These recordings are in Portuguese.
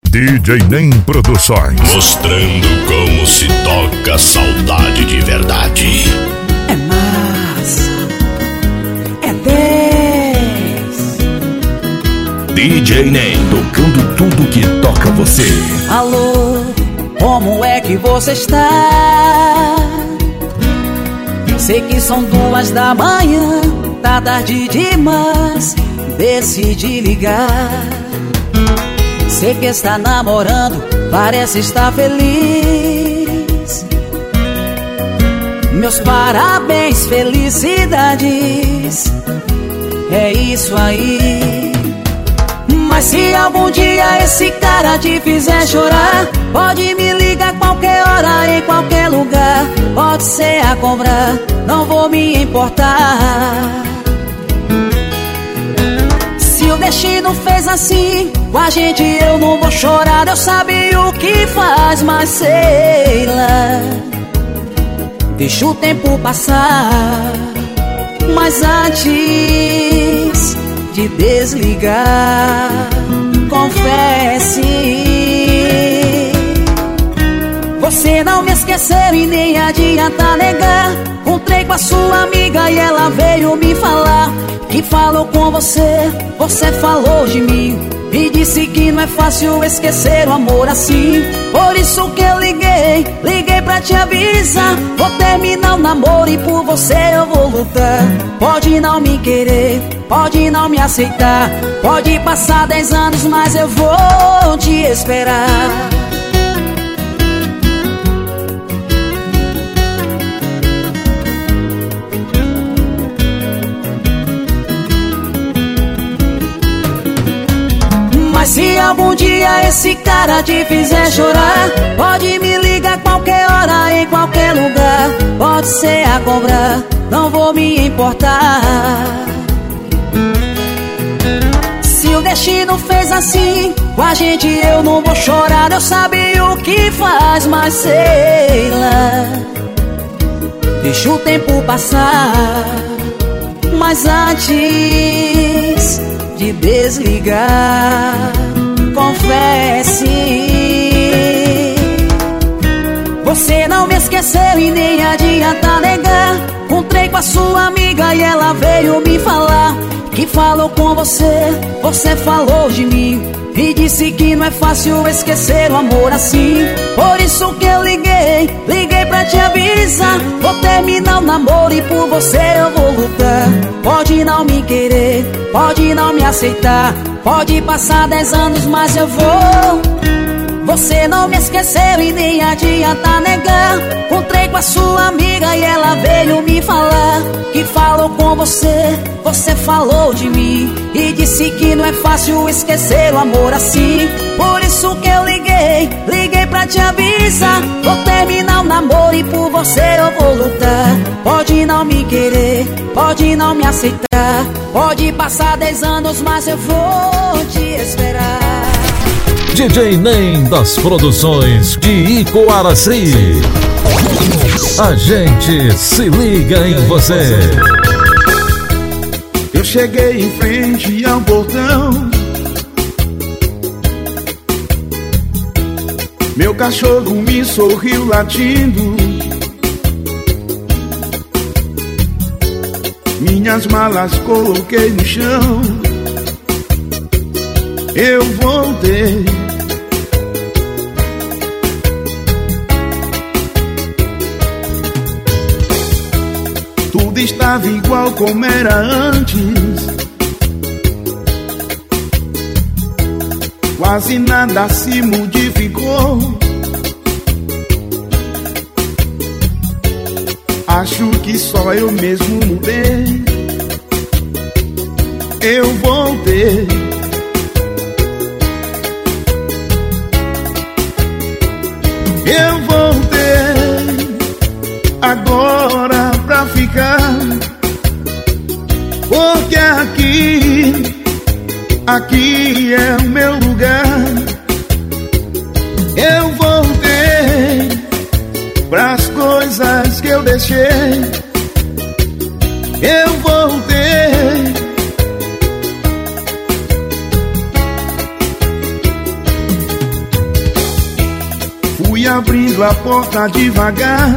DJ Nem Produções. Mostrando como se toca saudade de verdade. É massa, é 10. DJ Nem, tocando tudo que toca você. Alô, como é que você está? Sei que são 2 da manhã, tá tarde demais, decidi ligar. Sei que está namorando, parece estar feliz. Meus parabéns, felicidades. É isso aí. Mas se algum dia esse cara te fizer chorar, pode me ligar qualquer hora, em qualquer lugar. Pode ser a cobrar, não vou me importar. Se o destino fez assim com a gente, eu não vou chorar. Eu sabia o que faz, mas sei lá. Deixa o tempo passar. Mas antes de desligar, confesse, você não me esqueceu e nem adianta negar. Encontrei com a sua amiga e ela veio me falar que falou com você, você falou de mim. Me disse que não é fácil esquecer o amor assim. Por isso que eu liguei pra te avisar. Vou terminar o namoro e por você eu vou lutar. Pode não me querer, pode não me aceitar, pode passar 10 anos, mas eu vou te esperar. Mas se algum dia esse cara te fizer chorar, pode me ligar qualquer hora, em qualquer lugar. Pode ser a cobrar, não vou me importar. Se o destino fez assim com a gente, eu não vou chorar. Eu sabia o que faz, mas sei lá. Deixa o tempo passar. Mas antes de desligar, confesse, você não me esqueceu e nem adianta negar. Encontrei com a sua amiga e ela veio me falar que falou com você, você falou de mim. E disse que não é fácil esquecer o amor assim. Por isso que eu liguei pra te avisar. Vou terminar o namoro e por você eu vou lutar. Pode não me querer, pode não me aceitar, pode passar 10 anos, mas eu vou. Você não me esqueceu e nem adianta negar. Encontrei com a sua amiga e ela veio me falar que falou com você, você falou de mim. E disse que não é fácil esquecer o amor assim. Por isso que eu liguei pra te avisar. Vou terminar o namoro e por você eu vou lutar. Pode não me querer, pode não me aceitar, pode passar 10 anos, mas eu vou te esperar. DJ Nem das Produções de Icoaraci. A gente se liga em você. Eu cheguei em frente ao portão, meu cachorro me sorriu latindo. Minhas malas coloquei no chão. Eu voltei. Tudo estava igual como era antes. Quase nada se modificou. Acho que só eu mesmo mudei. Eu voltei. Eu voltei agora pra ficar, porque aqui é o meu lugar. Eu voltei pras coisas que eu deixei. Eu voltei abrindo a porta devagar,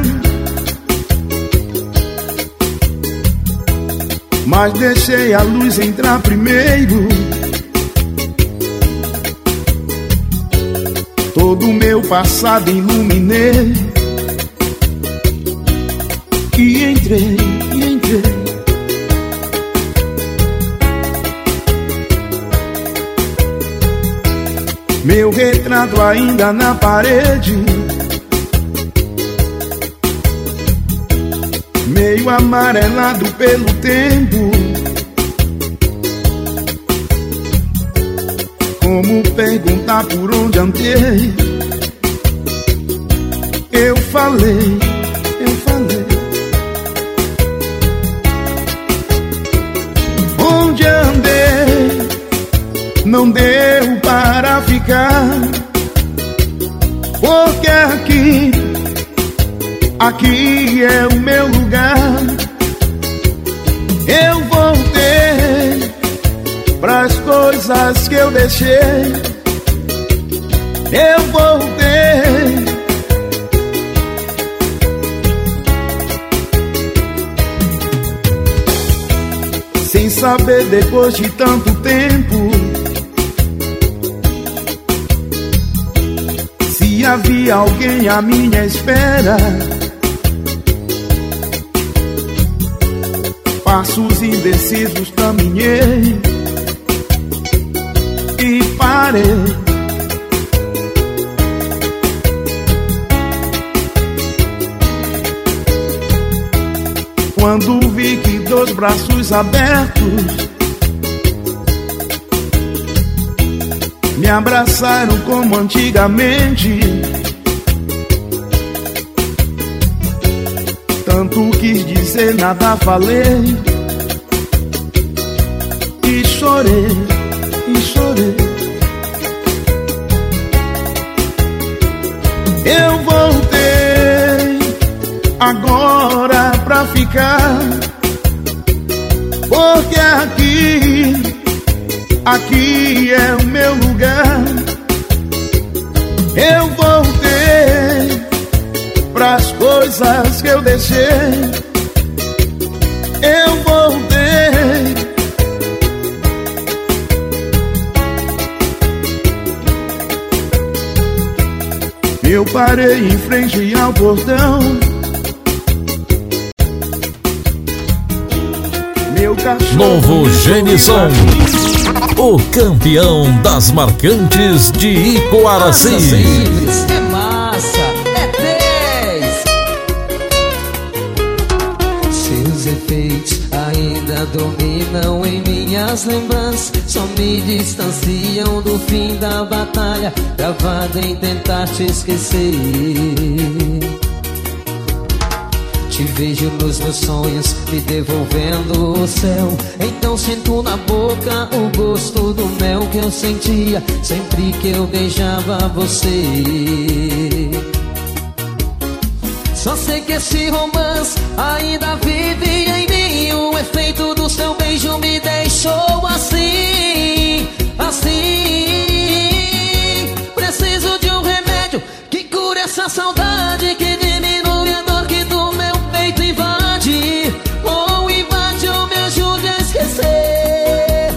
mas deixei a luz entrar primeiro. Todo o meu passado iluminei e entrei. Meu retrato ainda na parede, meio amarelado pelo tempo. Como perguntar por onde andei? Eu falei. Onde andei? Não deu para ficar, porque aqui é o meu lugar. Eu voltei pras coisas que eu deixei. Eu voltei. Sem saber depois de tanto tempo se havia alguém à minha espera. Passos indecisos caminhei e parei. Quando vi que dois braços abertos me abraçaram como antigamente, tanto quis dizer, nada falei e chorei. Eu voltei agora pra ficar, porque aqui é o meu lugar. Eu voltei pras coisas que eu deixei. Eu voltei. Eu parei em frente ao portão. Novo Genison, o campeão das marcantes de Icoaraci. É massa, é 10. Seus efeitos ainda dominam em minhas lembranças, só me distanciam do fim da batalha, travado em tentar te esquecer. Te vejo nos meus sonhos, me devolvendo o céu. Então sinto na boca o gosto do mel que eu sentia sempre que eu beijava você. Só sei que esse romance ainda vive em mim. O efeito do seu beijo me deixou assim. Preciso de um remédio que cure essa saudade, que diminui a dor que do meu peito invade. Ou invade ou me ajude a esquecer.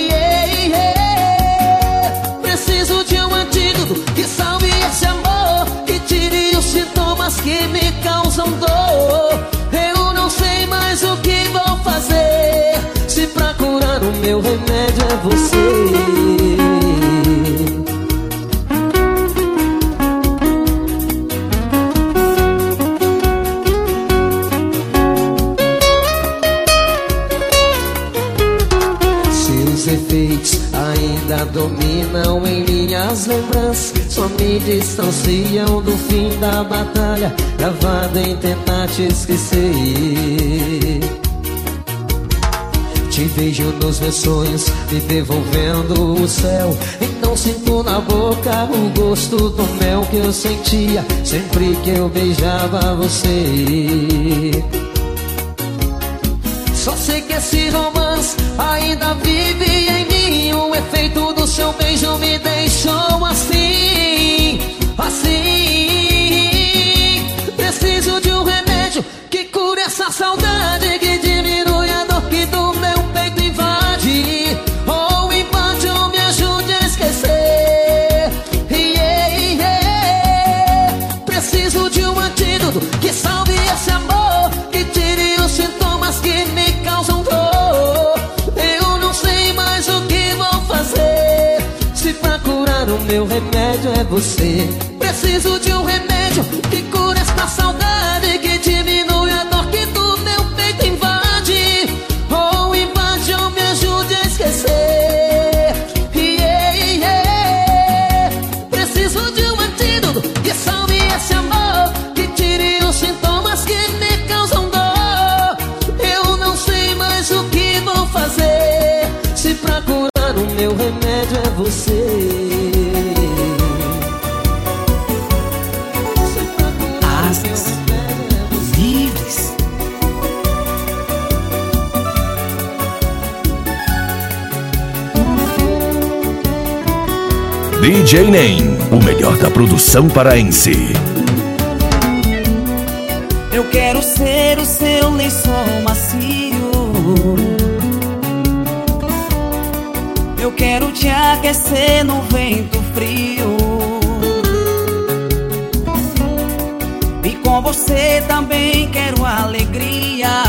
Preciso de um antídoto que salve esse amor, que tire os sintomas que me causam dor. Eu não sei mais o que vou fazer, se pra curar o meu remédio é você. Efeitos ainda dominam em minhas lembranças, só me distanciam do fim da batalha, travado em tentar te esquecer. Te vejo nos meus sonhos, me devolvendo o céu. Então sinto na boca o gosto do mel que eu sentia sempre que eu beijava você. Só sei que esse romance ainda vive em mim. O efeito do seu beijo me deixou assim. remédio é você. Preciso de um remédio que cura esta saudade, que diminui a dor que do meu peito invade. Ou invade ou me ajude a esquecer. Preciso de um antídoto que salve esse amor, que tire os sintomas que me causam dor. Eu não sei mais o que vou fazer, se pra curar o meu remédio é você. DJ Nem, o melhor da produção paraense. Eu quero ser o seu lençol macio, eu quero te aquecer no vento frio, e com você também quero alegria.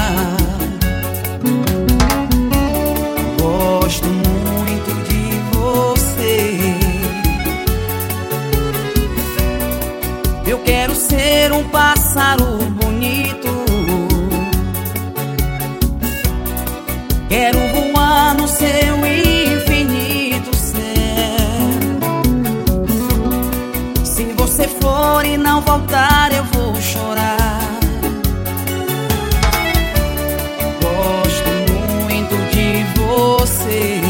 Gosto muito de você. Eu quero ser um pássaro bonito, quero voar no seu infinito céu. Se você for e não voltar, eu vou chorar. Gosto muito de você.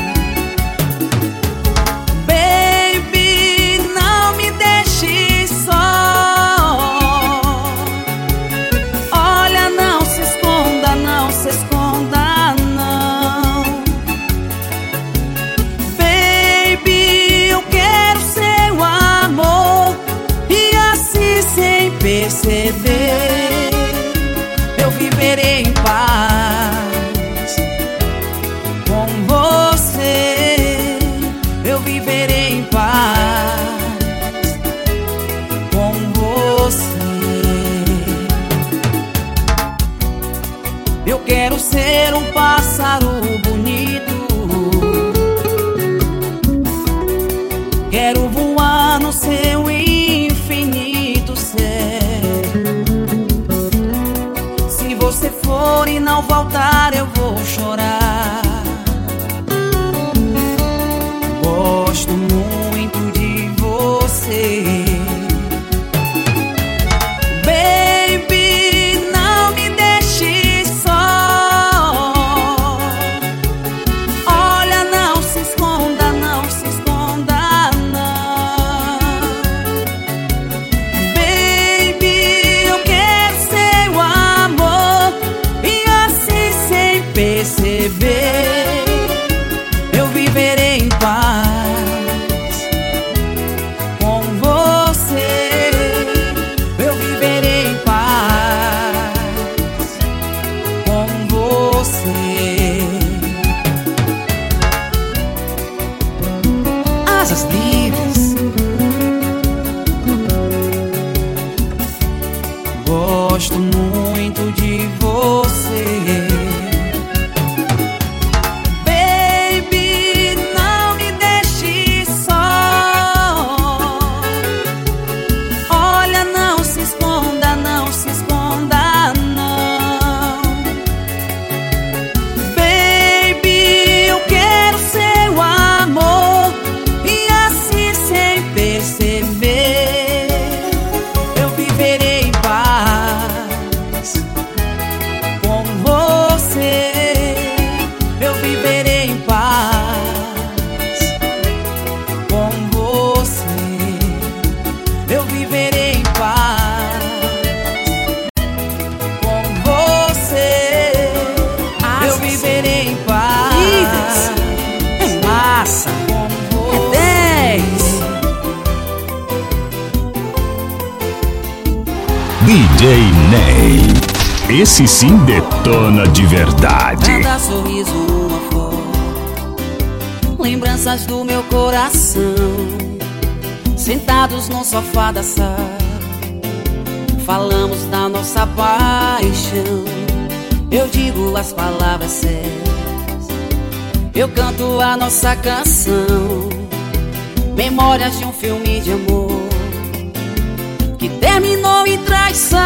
Perceber, eu viverei em paz com você. Eu viverei em paz com você. Eu quero ser um pássaro bonito, quero voar no seu infinito céu. Se você for e não voltar, eu vou chorar. Gosto muito de você. Baby, não me deixe só. Olha, não se esconda, não se esconda, não. Baby, eu quero seu amor, e assim sem perceber, eu viverei em paz com você. Eu viverei em paz com você. Asas livres. Gosto muito de você. Baby, não me deixe só. Olha, não se esconda, não se esconda, não. Baby, eu quero seu amor, e assim sem perceber, eu viverei em paz com você. Eu viverei em paz com você. Eu viverei em paz com você. Eu viverei em paz. Massa com você. 10. DJ Ney, esse sim detona de verdade. Cada sorriso, uma foto, lembranças do meu coração, sentados no sofá da sala, falamos da nossa paixão. Eu digo as palavras certas, eu canto a nossa canção. Memórias de um filme de amor que terminou em traição.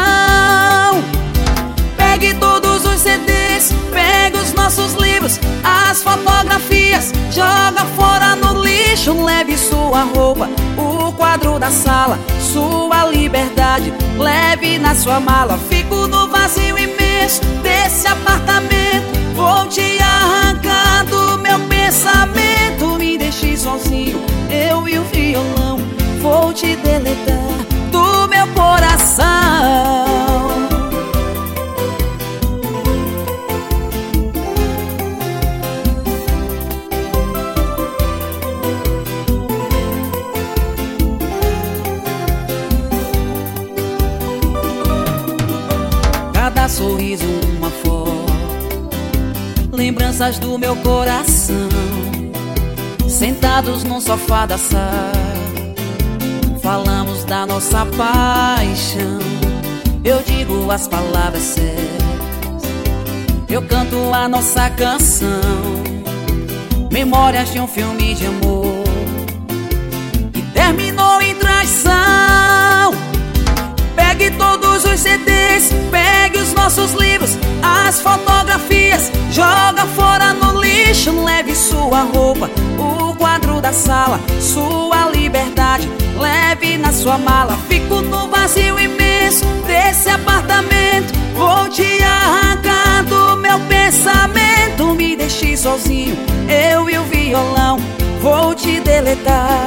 Pegue todos os CDs, pegue os nossos livros, as fotografias, joga fora no lixo. Leve sua roupa, o quadro da sala, sua liberdade, leve na sua mala. Fico no vazio imenso desse apartamento, vou te arrancar do meu pensamento. Me deixe sozinho, eu e o violão, vou te deletar do meu coração. Cada sorriso uma foto, lembranças do meu coração. Sentados num sofá da sala, falamos da nossa paixão. Eu digo as palavras certas, eu canto a nossa canção. Memórias de um filme de amor que terminou em traição. Pegue todos os CDs, pegue os nossos livros, as fotografias, joga fora no lixo. Leve sua roupa, o quadro da sala, sua liberdade, leve na sua mala. Fico no vazio imenso desse apartamento, vou te arrancar do meu pensamento. Me deixe sozinho, eu e o violão, vou te deletar.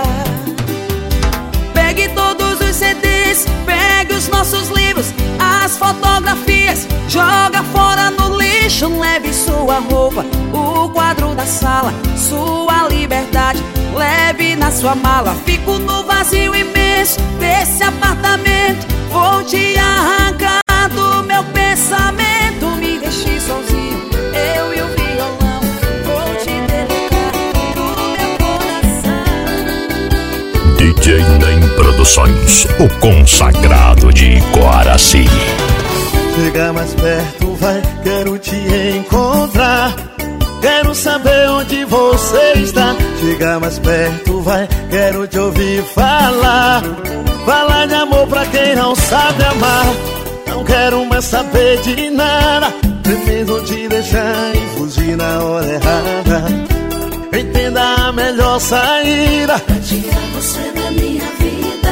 Pegue todos os CDs, pegue os nossos livros, as fotografias, joga fora no lixo. Leve sua roupa, o quadro da sala, sua liberdade, leve na sua mala. Fico no vazio imenso desse apartamento, vou te arrancar do meu pensamento. Me deixe sozinho, eu e o violão, vou te deletar do meu coração. DJ Nem Produções, o consagrado de Coaraci. Chega mais perto, vai, quero te encontrar. Quero saber onde você está. Chega mais perto, vai, quero te ouvir falar. Falar de amor pra quem não sabe amar. Não quero mais saber de nada, pretendo te deixar e fugir na hora errada. Entenda a melhor saída pra tirar você da minha vida.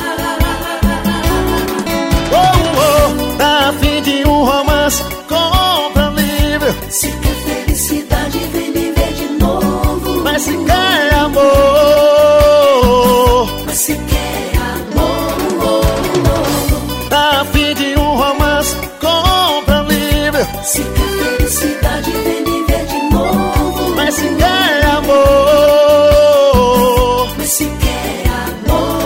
Tá a fim de um romance, compra livre. Se quer felicidade, vem me ver de novo. Mas se quer amor, mas se quer amor, tá a fim de um romance, compra livre. se quer felicidade, vem me ver de novo. Mas se quer amor, mas se quer amor.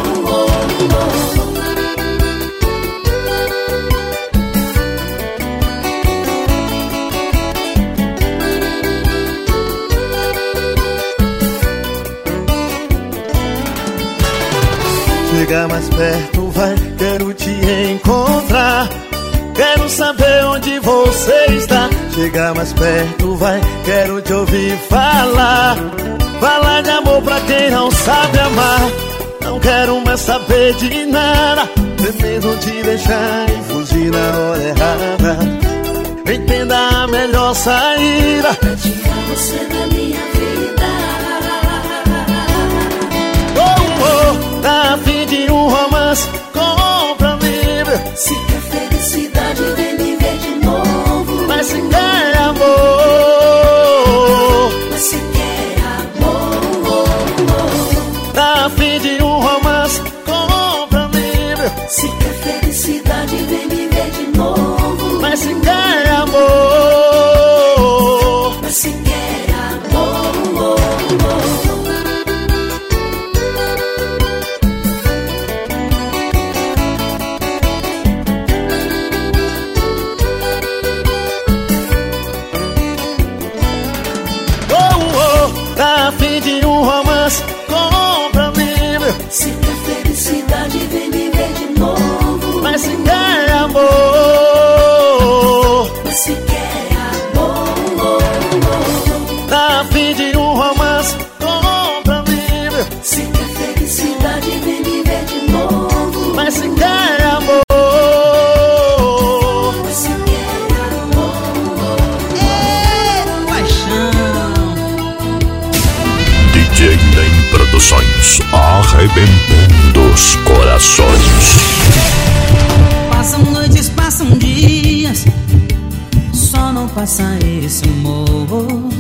chega mais perto, vai, quero te encontrar. Quero saber onde você está. Chega mais perto, vai, quero te ouvir falar. Falar de amor pra quem não sabe amar. Não quero mais saber de nada, pretendo te deixar e fugir na hora errada. Entenda a melhor saída pra tirar você da minha vida. Tá a fim de um romance, compra livre. Se quer felicidade, vem me ver de novo. Mas se quer amor, mas se quer amor. tá a fim de um romance, compra livre. Se quer felicidade, vem me ver de novo. Mas se quer amor, mas se quer amor. tá a fim de um romance, compra livre. Se quer felicidade, vem me ver de novo. faça esse amor.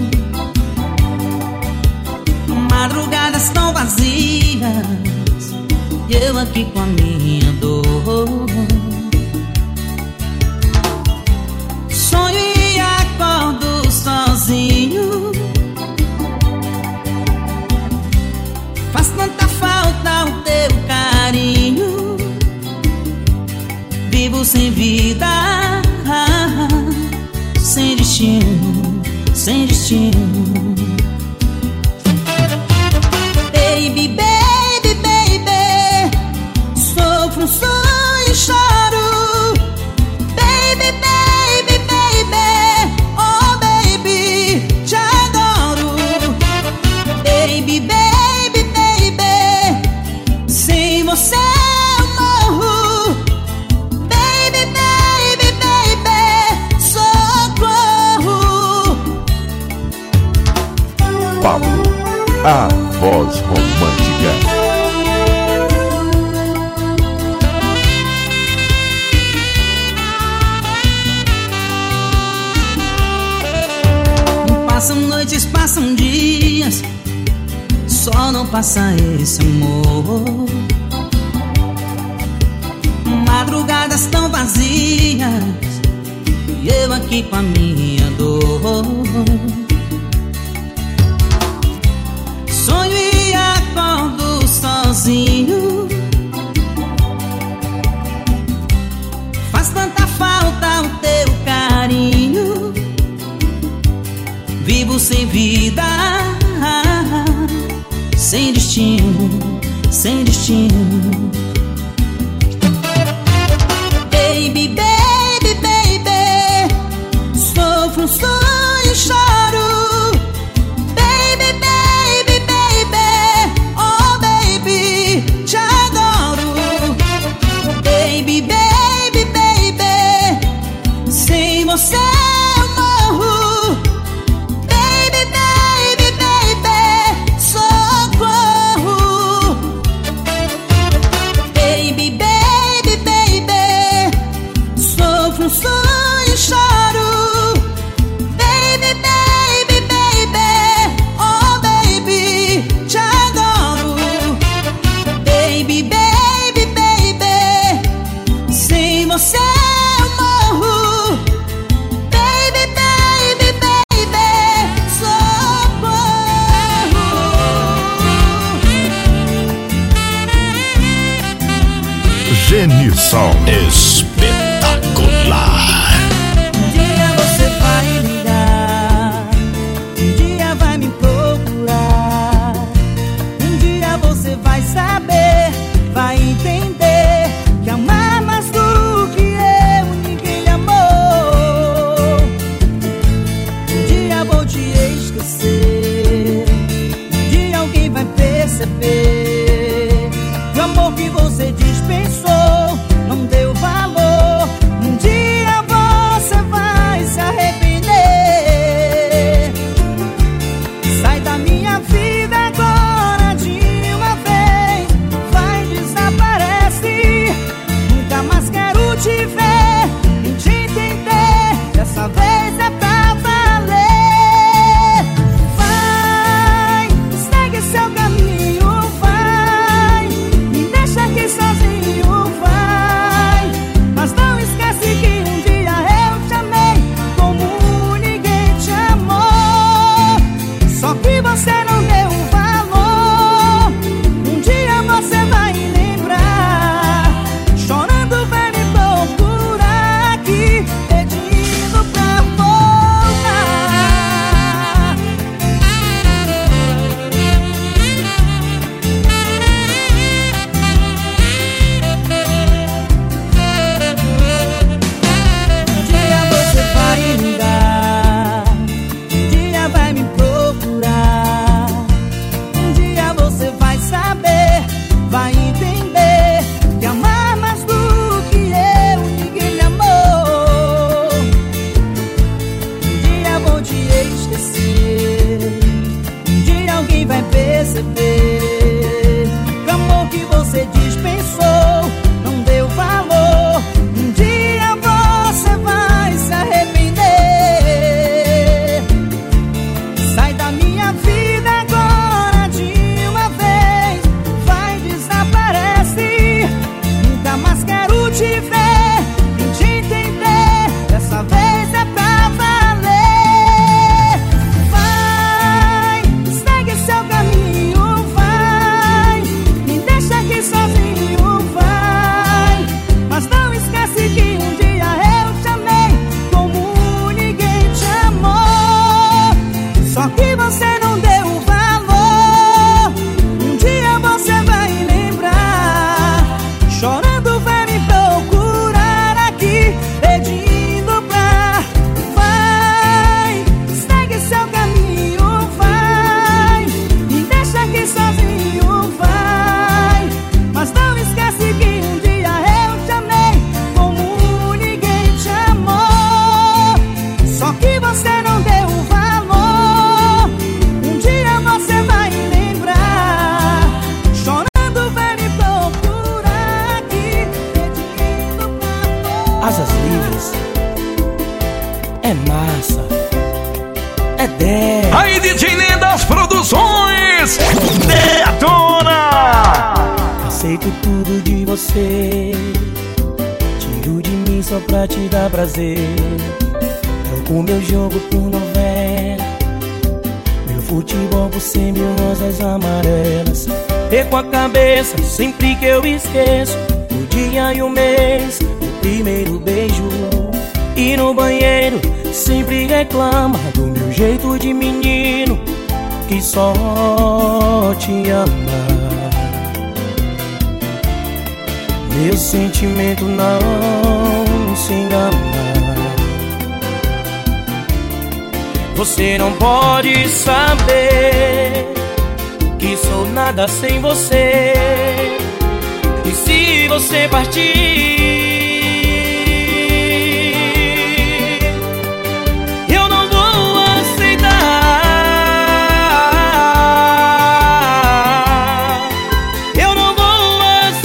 Madrugadas tão vazias, eu aqui com a minha dor. Sonho e acordo sozinho. Faz tanta falta o teu carinho. Vivo sem vida, sem destino, sem destino. Baby, baby, baby, sofro, sonho e choro. Baby, baby, baby, oh baby, te adoro. Baby, baby, baby, sem você eu morro. Baby, baby, baby, socorro. Pablo, a voz romântica. Passam noites, passam dias, só não passa esse amor. Madrugadas tão vazias, e eu aqui com a minha dor. Sonho e acordo sozinho. Faz tanta falta o teu carinho. Vivo sem vida, sem destino, sem destino. Baby, baby, baby, sofro, sonho e choro. Baby, baby, baby, oh baby, te adoro. Baby, baby, baby, sem você eu morro. Baby, baby, baby, socorro. Baby, baby, baby, sofro, sonho e choro. Baby, baby, baby, oh baby, te adoro. Baby, baby, baby, sem você eu morro. Baby, baby, baby, socorro. Genilson. Espetacular. Um dia você vai ligar, um dia vai me procurar. Um dia você vai saber, vai entender que amar mais do que eu ninguém lhe amou. Um dia vou te esquecer, um dia alguém vai perceber que o amor que você dispensou não deu valor. Um dia vou é massa, é 10. Aí, DJ Lendas Produções, detona! Aceito tudo de você, tiro de mim só pra te dar prazer. Troco meu jogo por novela, meu futebol por 100 mil rosas amarelas. Perco a cabeça sempre que eu esqueço o dia e o mês, o primeiro beijo. E no banheiro sempre reclama do meu jeito de menino que só te ama. Meu sentimento não se engana. Você não pode saber que sou nada sem você. E se você partir, eu não vou aceitar. Eu não vou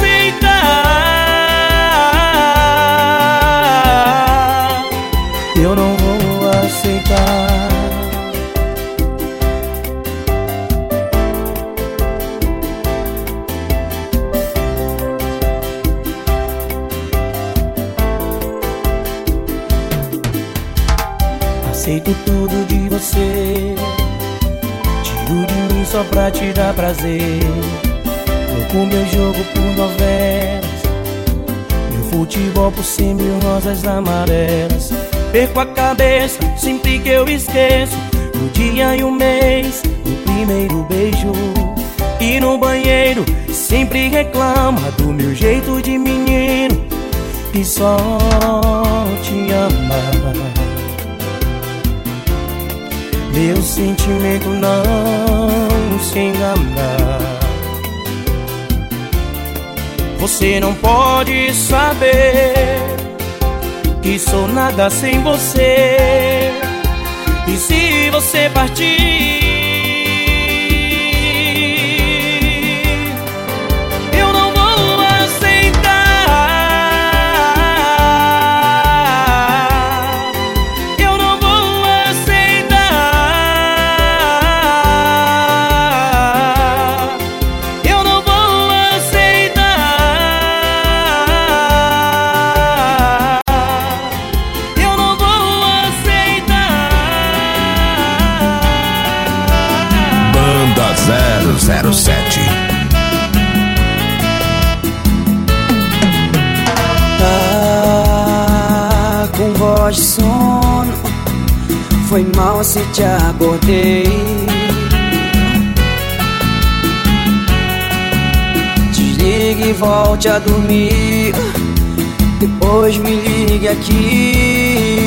aceitar. Eu não vou aceitar. Aceito tudo de você, tiro de mim só pra te dar prazer. Troco meu jogo por novelas, meu futebol por 100 mil rosas amarelas. Perco a cabeça sempre que eu esqueço o dia e o mês, o primeiro beijo. E no banheiro sempre reclama do meu jeito de menino que só te ama. Meu sentimento não se engana. Você não pode saber que sou nada sem você. E se você partir, eu não vou aceitar. Eu não vou aceitar. Eu não vou aceitar. Eu não vou aceitar. Banda 007. Tá com voz de sono, foi mal se te acordei. Desligue e volte a dormir, depois me ligue aqui.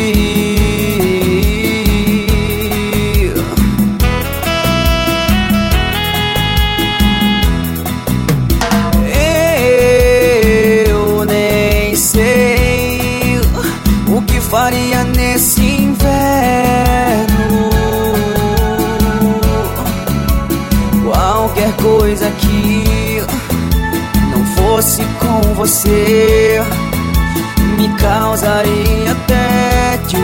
Eu nem sei o que faria nesse inverno. Qualquer coisa que não fosse com você me causaria tédio.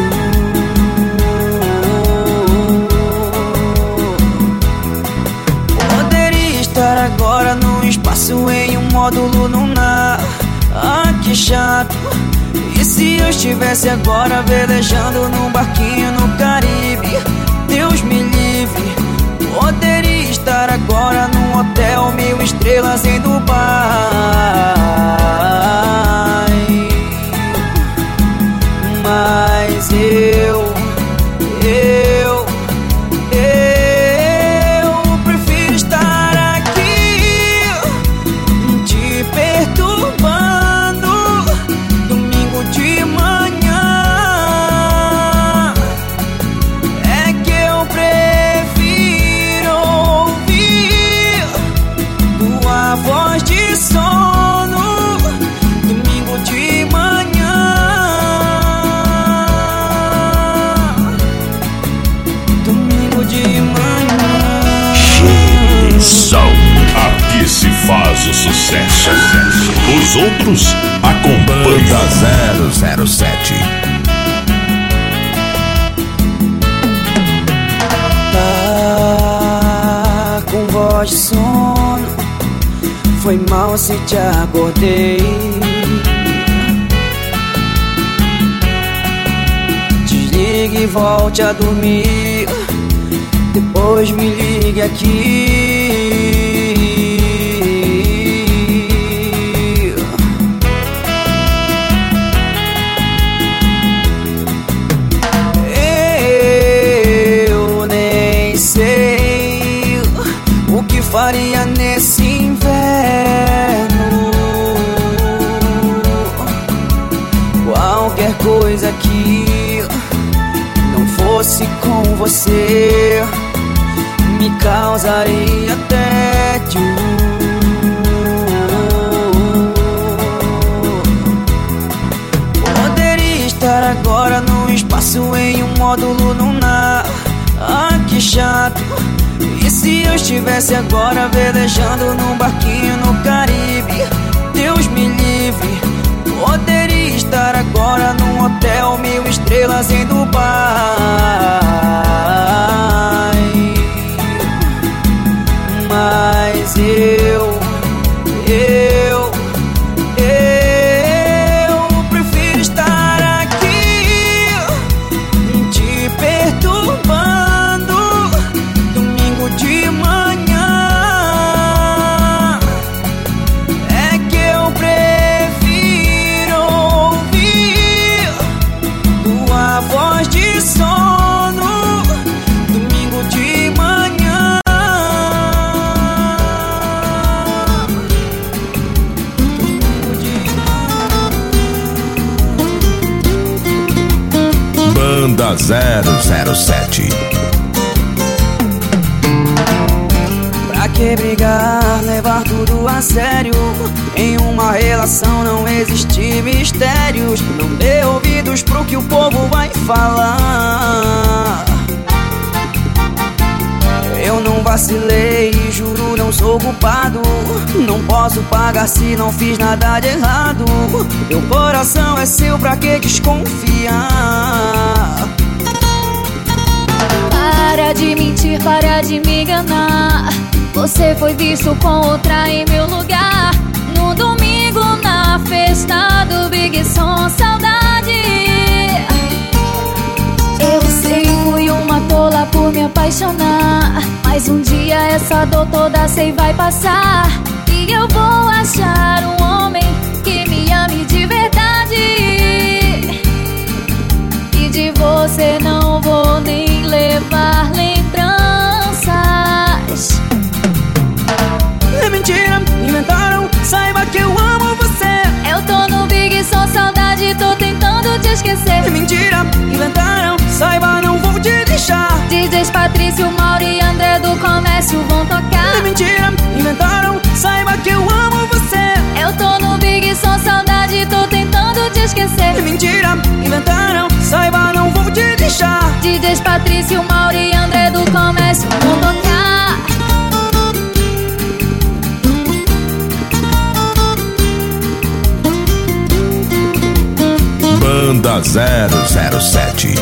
Poderia estar agora no espaço em um módulo lunar. Ah, que chato. E se eu estivesse agora velejando num barquinho no Caribe? Deus me livre. Poderia estar agora num hotel 1000 estrelas em Dubai. Mas eu prefiro estar aqui te perturbando domingo de manhã. É que eu prefiro ouvir tua voz de sono domingo de manhã. Domingo de manhã. Som. Aqui se faz o sucesso. Os outros acompanham. Banda 007. voz de sono. Foi mal se te acordei. Desligue e volte a dormir. Depois me ligue aqui. Eu nem sei o que faria nesse inverno. Qualquer coisa que não fosse com você me causaria tédio. Poderia estar agora no espaço em um módulo lunar. Ah, que chato. E se eu estivesse agora velejando num barquinho no Caribe? Deus me livre. Poderia estar agora num hotel 1000 estrelas em Dubai. Mas eu prefiro estar aqui te perturbando domingo de manhã. É que eu prefiro ouvir tua voz de sono domingo de manhã. Banda 007. Pra que brigar, levar tudo a sério? Em uma relação não existe mistérios. Não dê ouvidos pro que o povo vai falar. Eu não vacilei, juro não sou culpado. Não posso pagar se não fiz nada de errado. Meu coração é seu, pra que desconfiar? Para de mentir, para de me enganar. Você foi visto com outra em meu lugar. No domingo na festa do Big Som, saudade. Eu sei, fui uma tola por me apaixonar. Mas um dia essa dor toda sei vai passar. E eu vou achar um homem que me ame de verdade. E de você não vou nem levar lembranças. É mentira, inventaram, saiba que eu amo você. Eu tô no Big Som, saudade, tô tentando te esquecer. É mentira, inventaram, saiba, não vou te deixar. DJs Patrício, Mauro e André do Comércio vão tocar. É mentira, inventaram, saiba que eu amo você. Eu tô no Big Som, saudade, tô tentando te esquecer. É mentira, inventaram, saiba, não vou te deixar. DJs Patrício, Mauro e André do Comércio vão tocar. Banda 007.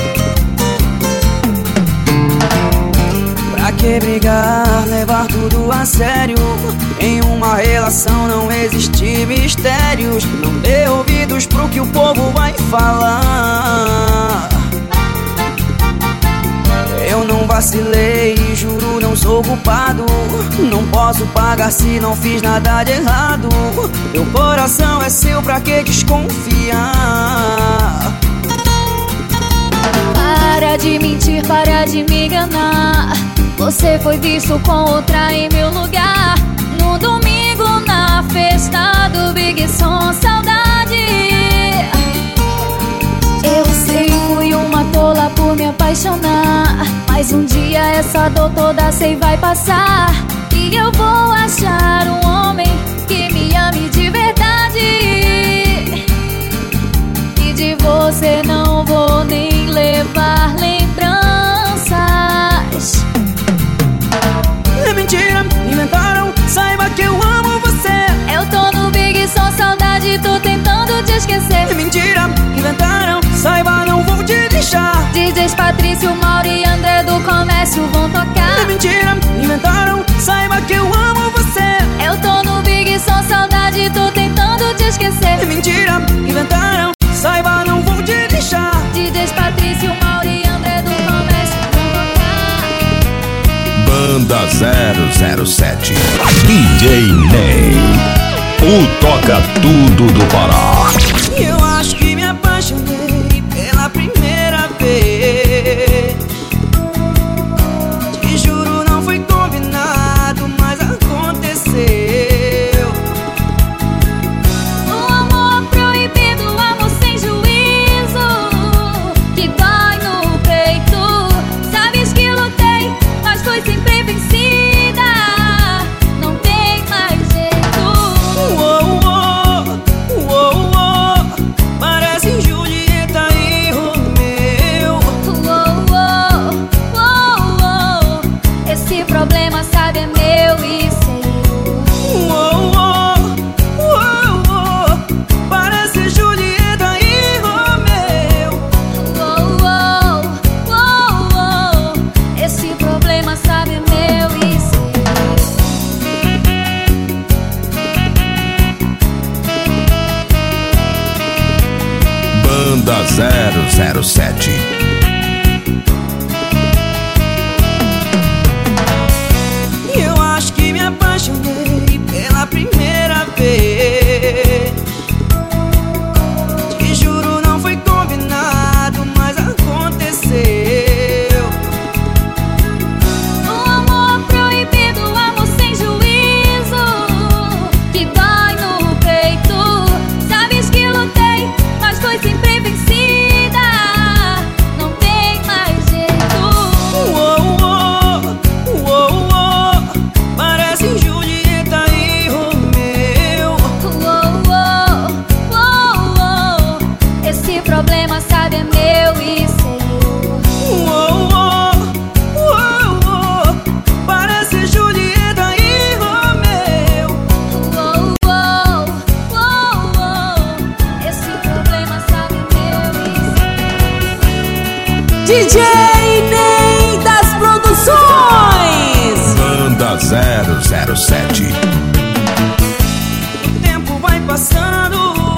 Pra que brigar, levar tudo a sério? Em uma relação não existe mistérios. Não dê ouvidos pro que o povo vai falar. Eu não vacilei, juro não sou culpado. Não posso pagar se não fiz nada de errado. Meu coração é seu, pra que desconfiar? Para de mentir, para de me enganar. Você foi visto com outra em meu lugar. No domingo na festa do Big Som, saudade. Eu sei, fui uma tola por me apaixonar. Mas um dia essa dor toda sei vai passar. E eu vou achar um homem que me ame de verdade. E de você não vou nem levar lembranças. É mentira, inventaram, saiba que eu amo você. Eu tô no Big Som, saudade, tô tentando te esquecer. É mentira, inventaram, saiba, não vou te deixar. DJs Patrício, Mauro e André do Comércio vão tocar. É mentira, inventaram, saiba que eu amo 0007. DJ Ney, o toca tudo do Pará. Eu acho que me apaixonei pela primeira vez. Te juro, não foi combinado, mas aconteceu. Um amor proibido, um amor sem juízo, que dói no peito. Sabes que lutei, mas foi sempre vencida. Não tem mais jeito. Parece Julieta e Romeu. Esse problema, sabe, é meu e seu. Parece Julieta e Romeu. Esse problema, sabe, é meu e seu. Banda 007. Eu acho que me apaixonei pela primeira vez. Te juro, não foi combinado, mas aconteceu. Um amor proibido, um amor sem juízo, que dói no peito. Sabes que lutei, mas foi sempre vencida. Não tem mais jeito. Parece Julieta e Romeu. Esse problema, sabe, é meu e seu. Parece Julieta e Romeu. Esse problema, sabe, é meu e seu. DJ Ney das Produções. Banda 007. O tempo vai passando,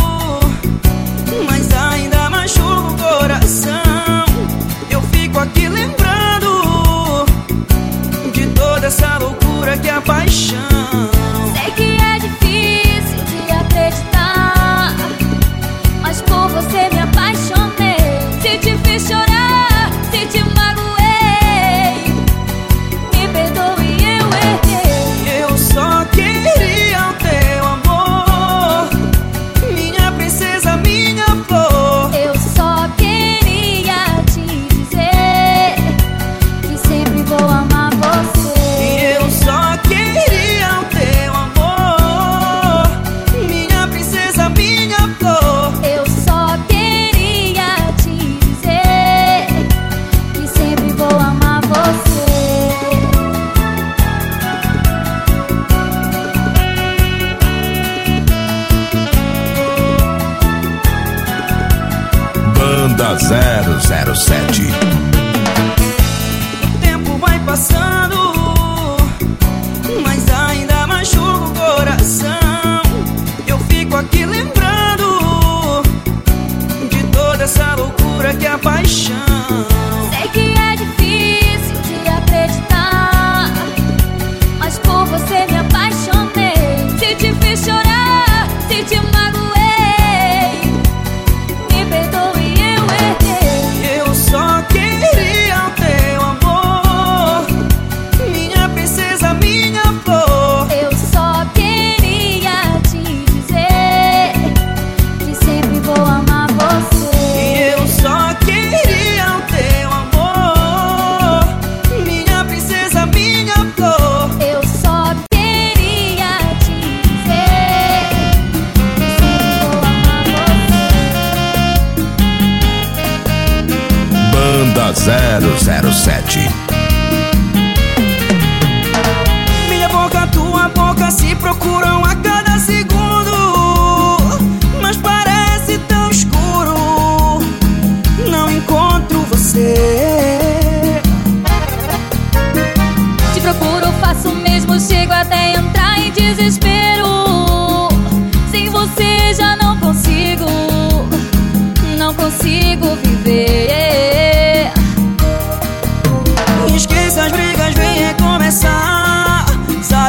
mas ainda machuca o coração. Eu fico aqui lembrando de toda essa loucura que é a paixão. Sei que é difícil de acreditar, mas por você me apaixonei. Se te fiz chorar, se te magoei, me perdoe, eu errei. Eu só queria o teu amor, minha princesa, minha flor. Eu só queria te dizer que sempre vou amar você. Eu só queria o teu amor, minha princesa, minha flor. Eu só queria te dizer que sempre vou amar você. Banda 007. O tempo vai passando, mas ainda machuca o coração. Eu fico aqui lembrando de toda essa loucura que é a paixão. Sei que é difícil de acreditar, mas por você me apaixonei. Se te fiz chorar, se te magoei, me perdoe, eu errei. Eu só queria o teu amor, minha princesa, minha flor. Eu só queria te dizer que sempre vou amar você. Eu só queria o teu amor, minha princesa, minha flor. Eu só queria te dizer que sempre vou amar você. Banda 007. Minha boca, tua boca se procuram a cada segundo, mas parece tão escuro, não encontro você. Te procuro, faço o mesmo, chego até entrar em desespero. Sem você já não consigo viver. Esqueça as brigas, vem recomeçar.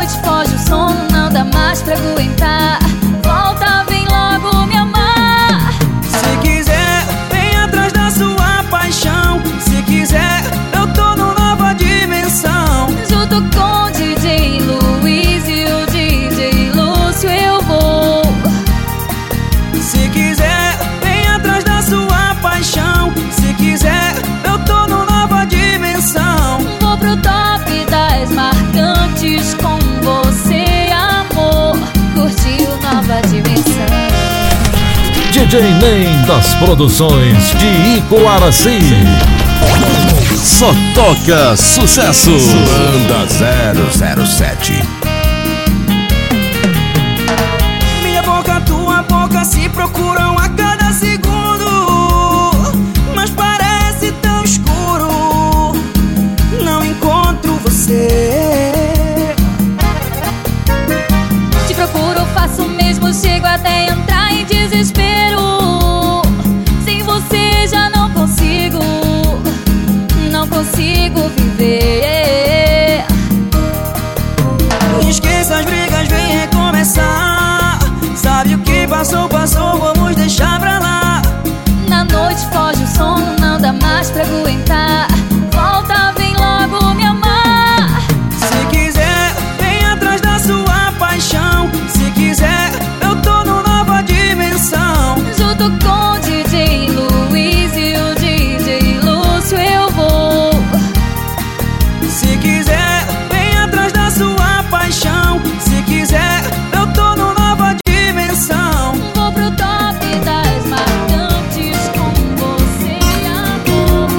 noite foge o sono, não dá mais pra aguentar. Volta, vem logo me amar. Se quiser, vem atrás da sua paixão. Se quiser, eu tô numa nova dimensão. Junto com o DJ Luiz e o DJ Lúcio eu vou. Se quiser, vem atrás da sua paixão. Se quiser, eu tô numa nova dimensão. Vou pro top das marcantes com você, amor. Curtiu nova dimensão. DJ Nem das produções de Icoaraci. Só toca sucesso. Banda 007. Minha boca, tua boca se procuram a cada segundo, mas parece tão escuro. Não encontro você. Te procuro, faço o mesmo, chego até entrar em desespero. Sem você já não consigo viver. Esqueça as brigas, vem recomeçar. Sabe o que passou, passou, vamos deixar pra lá. Na noite foge o sono, não dá mais pra aguentar. Volta, vem logo me amar. Se quiser, vem atrás da sua paixão. Se quiser, eu tô numa nova dimensão. Junto com o DJ Luiz e o DJ Lúcio eu vou. Se quiser, vem atrás da sua paixão. Se quiser, eu tô numa nova dimensão. Vou pro top das marcantes com você, amor.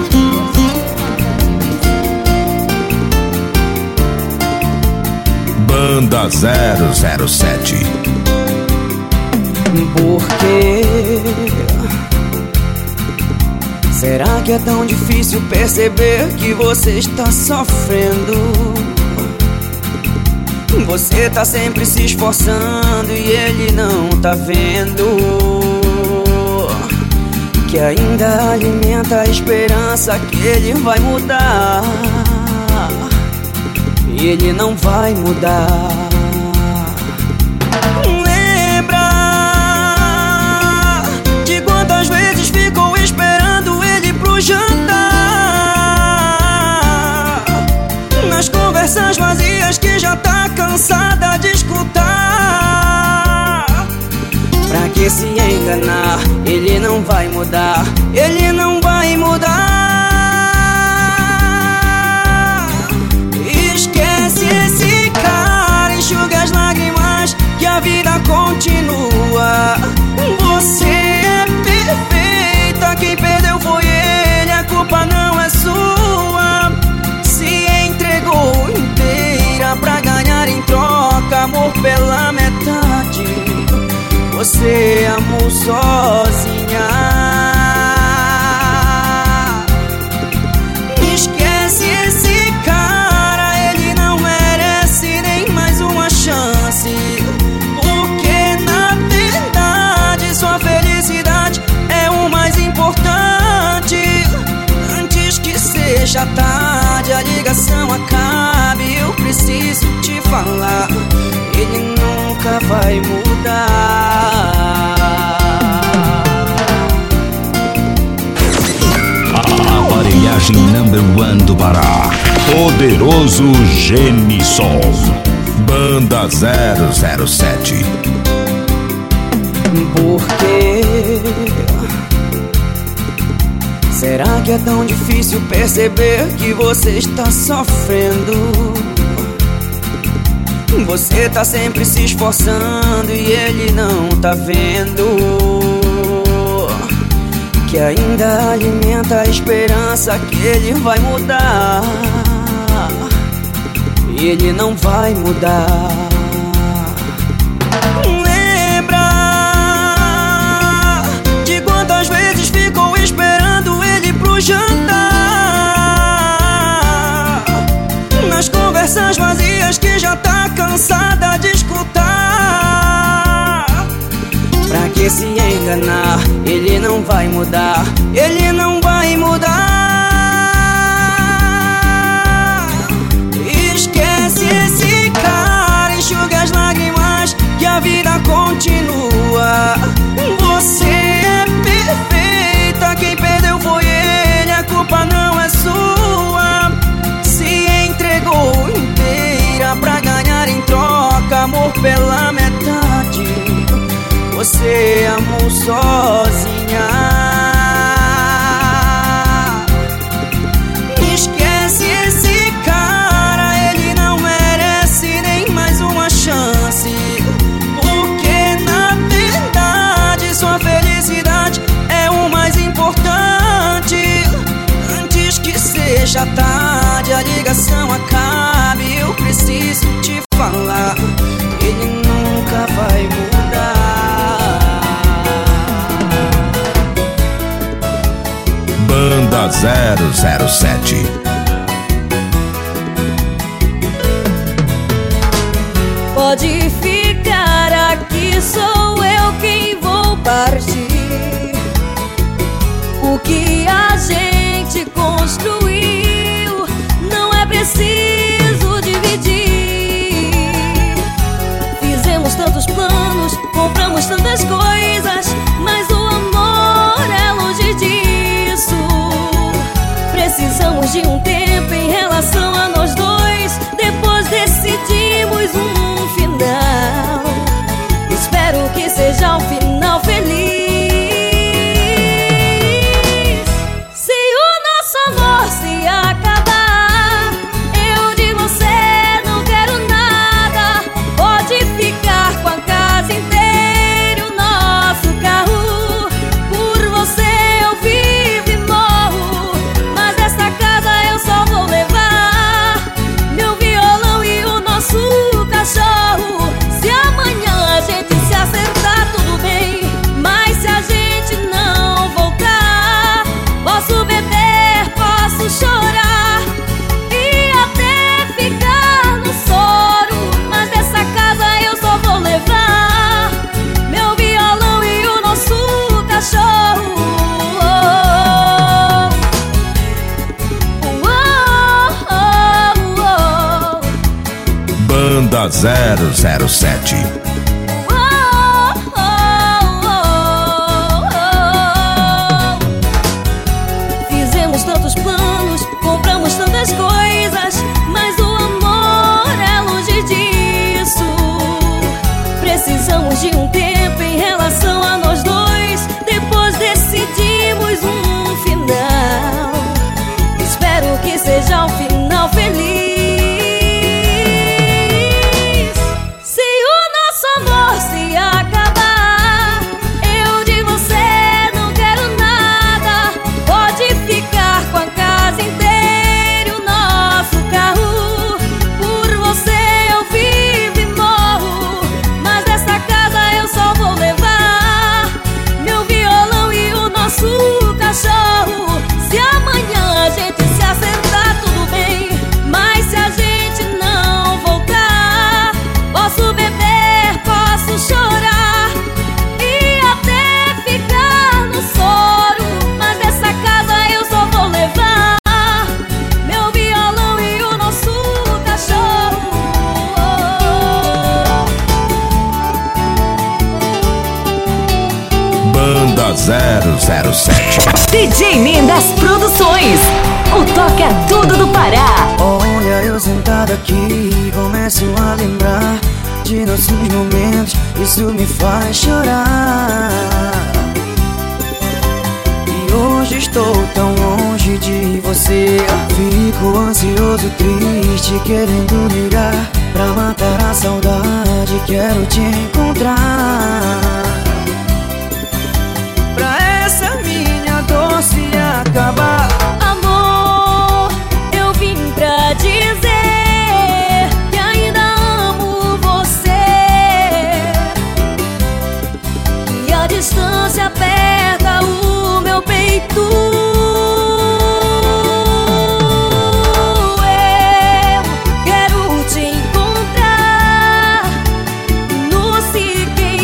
Banda 007. Por quê? Será que é tão difícil perceber que você está sofrendo? Você tá sempre se esforçando e ele não tá vendo que ainda alimenta a esperança que ele vai mudar. E ele não vai mudar. Lembra de quantas vezes ficou esperando ele pro jantar, nas conversas vazias que já tá cansada de escutar. Pra que se enganar? Ele não vai mudar. Ele não vai mudar. Esquece esse cara, enxuga as lágrimas que a vida continua. Você é perfeita, quem perdeu foi ele, a culpa não é sua. Se entregou inteira pra ganhar em troca amor pela metade. Você amou sozinha. Esquece esse cara, ele não merece nem mais uma chance. Porque na verdade sua felicidade é o mais importante. Antes que seja tarde, a ligação acabe, eu preciso te falar, ele nunca vai mudar. Aparelhagem #1 do Pará. Poderoso Genisol. Banda 007. Por quê? Será que é tão difícil perceber que você está sofrendo? Você tá sempre se esforçando e ele não tá vendo que ainda alimenta a esperança que ele vai mudar. E ele não vai mudar. Lembra de quantas vezes ficou esperando ele pro jantar, nas conversas vazias que já tá cansada de escutar. Pra que se enganar? Ele não vai mudar. Ele não vai mudar. Esquece esse cara, você amou sozinha. Esquece esse cara, ele não merece nem mais uma chance, porque na verdade sua felicidade é o mais importante. Antes que seja tarde, a ligação acabe, eu preciso te falar, ele nunca vai mudar. Banda 007. Pode ficar aqui, sou eu quem vou partir. O que a gente construiu não é preciso dividir. Fizemos tantos planos, compramos tantas coisas, mas o amor é longe disso. Precisamos de um tempo em relação a nós dois, depois decidimos um final. Espero que seja um final feliz. Se o nosso amor se acabar, eu de você não quero nada. Pode ficar com a casa inteira e o nosso carro. Por você eu vivo e morro, mas dessa casa eu só vou levar meu violão e o nosso cachorro. Se amanhã a gente se acertar, tudo bem, mas se a gente não voltar, posso beber, posso chorar e até ficar no soro, mas dessa casa eu só vou levar meu violão e o nosso cachorro. Banda 007. Fizemos tantos planos, compramos tantas coisas, mas o amor é longe disso. Precisamos de um tempo em relação a nós dois, depois decidimos um final. Espero que seja um final feliz. Se o nosso amor se acabar, eu de você não quero nada. Pode ficar com a casa inteira e o nosso carro. Por você eu vivo e morro, mas dessa casa eu só vou levar meu violão e o nosso cachorro. Se amanhã a gente se acertar, tudo bem, mas se a gente não voltar, posso beber, posso chorar e até ficar no soro, mas dessa casa eu só vou levar meu violão e o nosso cachorro. Banda 007. DJ Nin das Produções, o Toca Tudo do Pará. Olha eu sentado aqui, começo a lembrar de nossos momentos, isso me faz chorar. E hoje estou tão longe de você, fico ansioso, triste, querendo ligar pra matar a saudade, quero te encontrar. Pra essa minha dor se acabar, Amor, eu vim pra dizer que ainda amo você, e a distância aperta o meu peito. Eu quero te encontrar no Siqueira.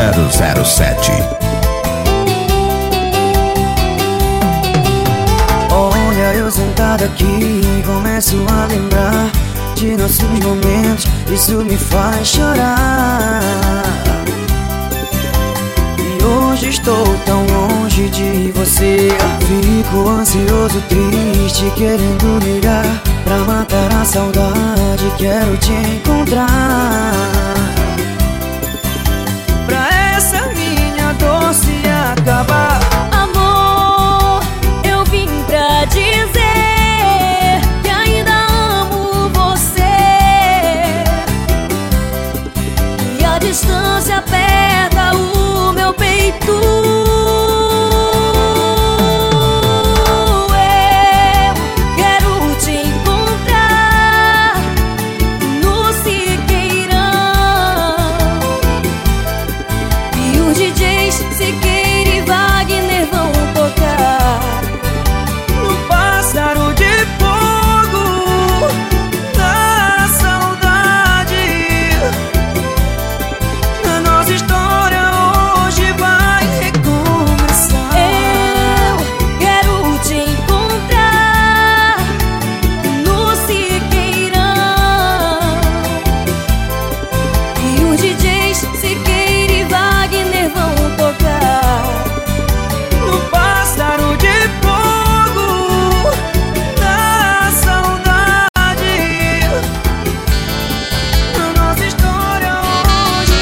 007. Olha, eu sentado aqui começo a lembrar de nossos momentos, isso me faz chorar. E hoje estou tão longe de você, fico ansioso, triste, querendo ligar pra matar a saudade, quero te encontrar. Pra essa minha dor se acabar. Amor, eu vim pra dizer que ainda amo você, e a distância aperta o meu peito. Eu quero te encontrar no Siqueirão, e os DJs Siqueira e Wagner vão tocar No pássaro de fogo da saudade. A nossa história hoje vai recomeçar. Eu quero te encontrar no Siqueirão, e os DJs Siqueira e Wagner vão tocar No pássaro de fogo da saudade. A nossa história hoje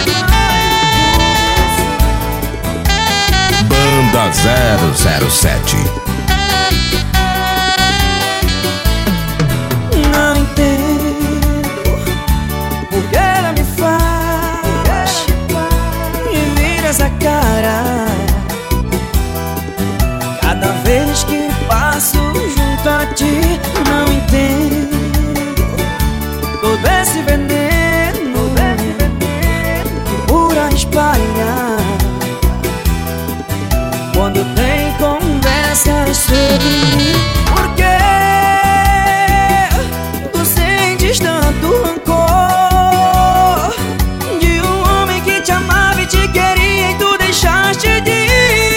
vai Banda 007. Não entendo por que ela me faz e vira essa cara cada vez que passo junto a ti. Não entendo todo esse veneno que por aí espalha quando tem conversas sobre mim. Por que tu sentes tanto rancor de um homem que te amava e te queria e tu deixaste de ir?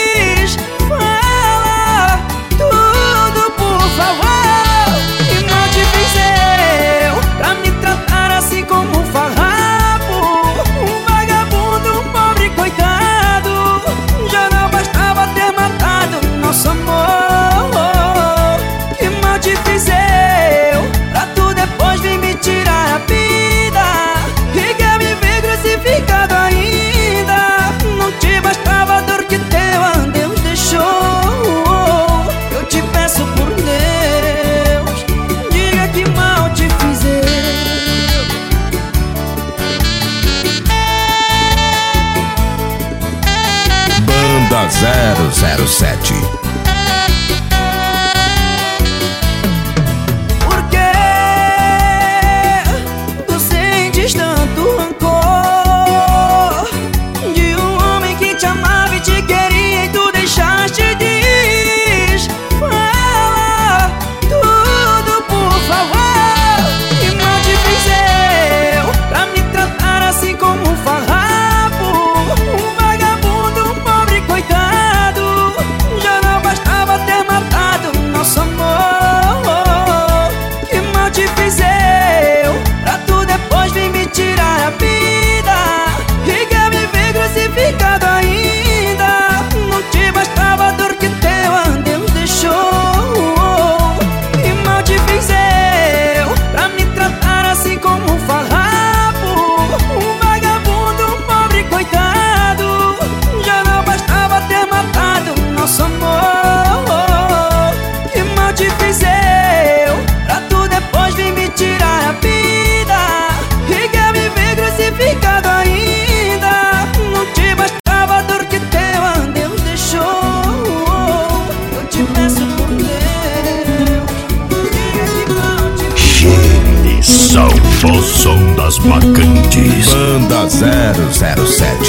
Fala tudo, por favor. Que mal te fiz eu pra me tratar assim como um farrapo, um vagabundo, um pobre coitado? Já não bastava ter matado nosso amor. Que mal te fiz eu pra tu depois vir me tirar a vida e quer me ver crucificado ainda? Não te bastava a dor que teu adeus deixou. Eu te peço por Deus, diga que mal te fiz eu. Banda 007. Por que tu sentes tanto rancor de um homem que te amava e te queria e tu deixaste de ir? Fala tudo, por favor. Que mal te fiz eu pra me tratar assim como um farrapo, um vagabundo, um pobre coitado? Já não bastava ter matado nosso amor. Que mal te fiz eu pra tu depois vir me tirar a vida e quer me ver crucificado ainda? Não te bastava a dor que teu adeus deixou. Que mal te fiz eu pra me tratar assim como um farrapo, um vagabundo, um pobre coitado? Já não bastava ter matado nosso amor. Que mal te fiz eu pra tu depois vir me tirar a vida e quer me ver crucificado ainda? Não te bastava a dor que teu adeus deixou. Eu te peço por Deus, diga que mal te fiz. Genição, o som das bacantes. Banda 007.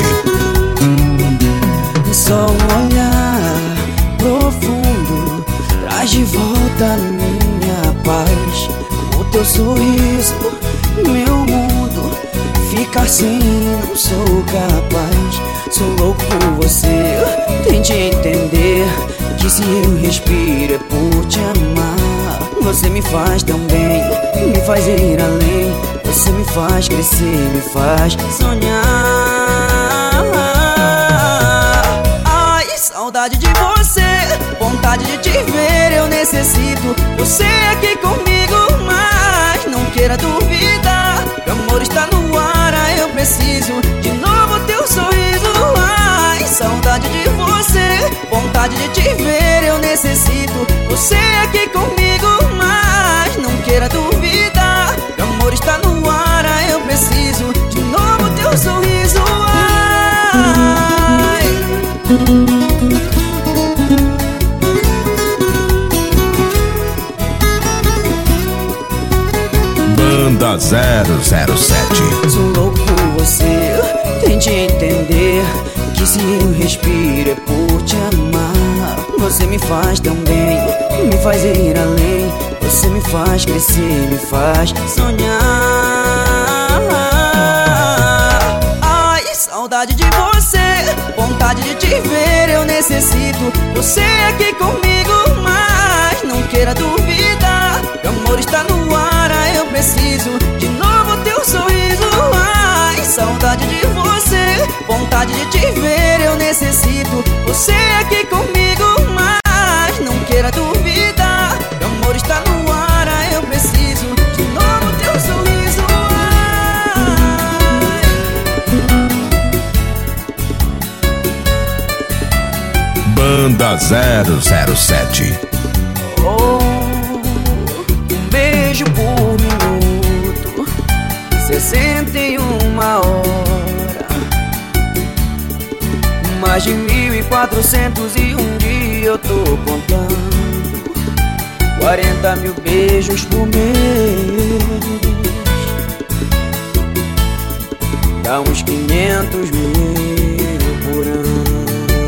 Só um olhar profundo traz de volta minha paz. O teu sorriso, meu mundo ficar assim não sou capaz. Sou louco por você, tente entender que se eu respiro é por te amar. Você me faz tão bem, me faz ir além. Você me faz crescer, me faz sonhar. Ai, saudade de você, vontade de te ver. Eu necessito você aqui comigo, mas não queira duvidar. Meu amor está no ar, eu preciso de novo teu sorriso. Ai, saudade de você, vontade de te ver. Eu necessito você aqui comigo, mas não queira duvidar. Meu amor está no ar, eu preciso de novo teu sorriso. Ai. Banda 007. Sou louco por você, tente entender que se eu respiro é por te amar. Você me faz tão bem, me faz ir além. Você me faz crescer, me faz sonhar. Ai, saudade de você, vontade de te ver. Eu necessito você aqui comigo, mas não queira duvidar. Meu amor está no ar, eu preciso de novo teu sorriso. Ai, saudade de você, vontade de te ver. Eu necessito você aqui comigo, mas não queira duvidar. Meu amor está no ar, eu preciso de novo teu sorriso. Ai. Banda 007. Oh, um beijo por minuto, 61 hora. Mais de 1.401 dias eu tô contando. 40 mil beijos por mês, dá uns 500 mil por ano.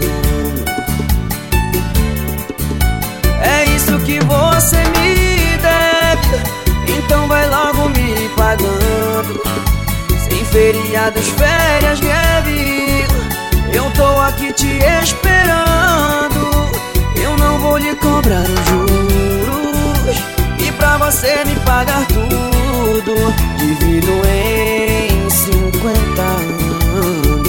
É isso que você me deve, então vai logo me pagando. Sem feriados, férias, greve, eu tô aqui te esperando. Eu não vou lhe cobrar os juros, e pra você me pagar tudo, divido em 50 anos.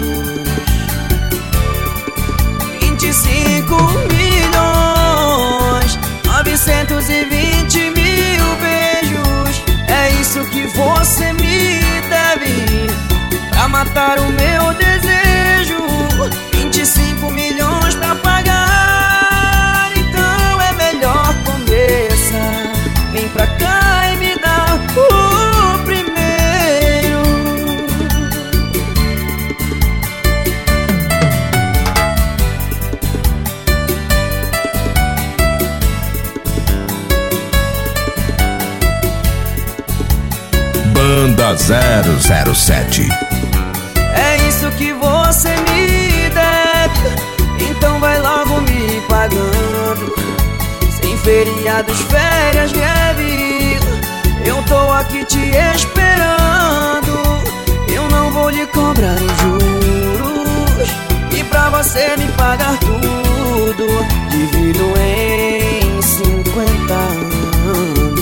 25 milhões, 920 mil beijos. É isso que você me deve, pra matar o meu desejo. 25 milhões pra pagar, então é melhor começar. Vem pra cá e me dá o primeiro. Banda 007. É isso que você me deve, então vai logo me pagando. Sem feriados, férias, greve, eu tô aqui te esperando. Eu não vou lhe cobrar os juros, e pra você me pagar tudo, divido em 50 anos.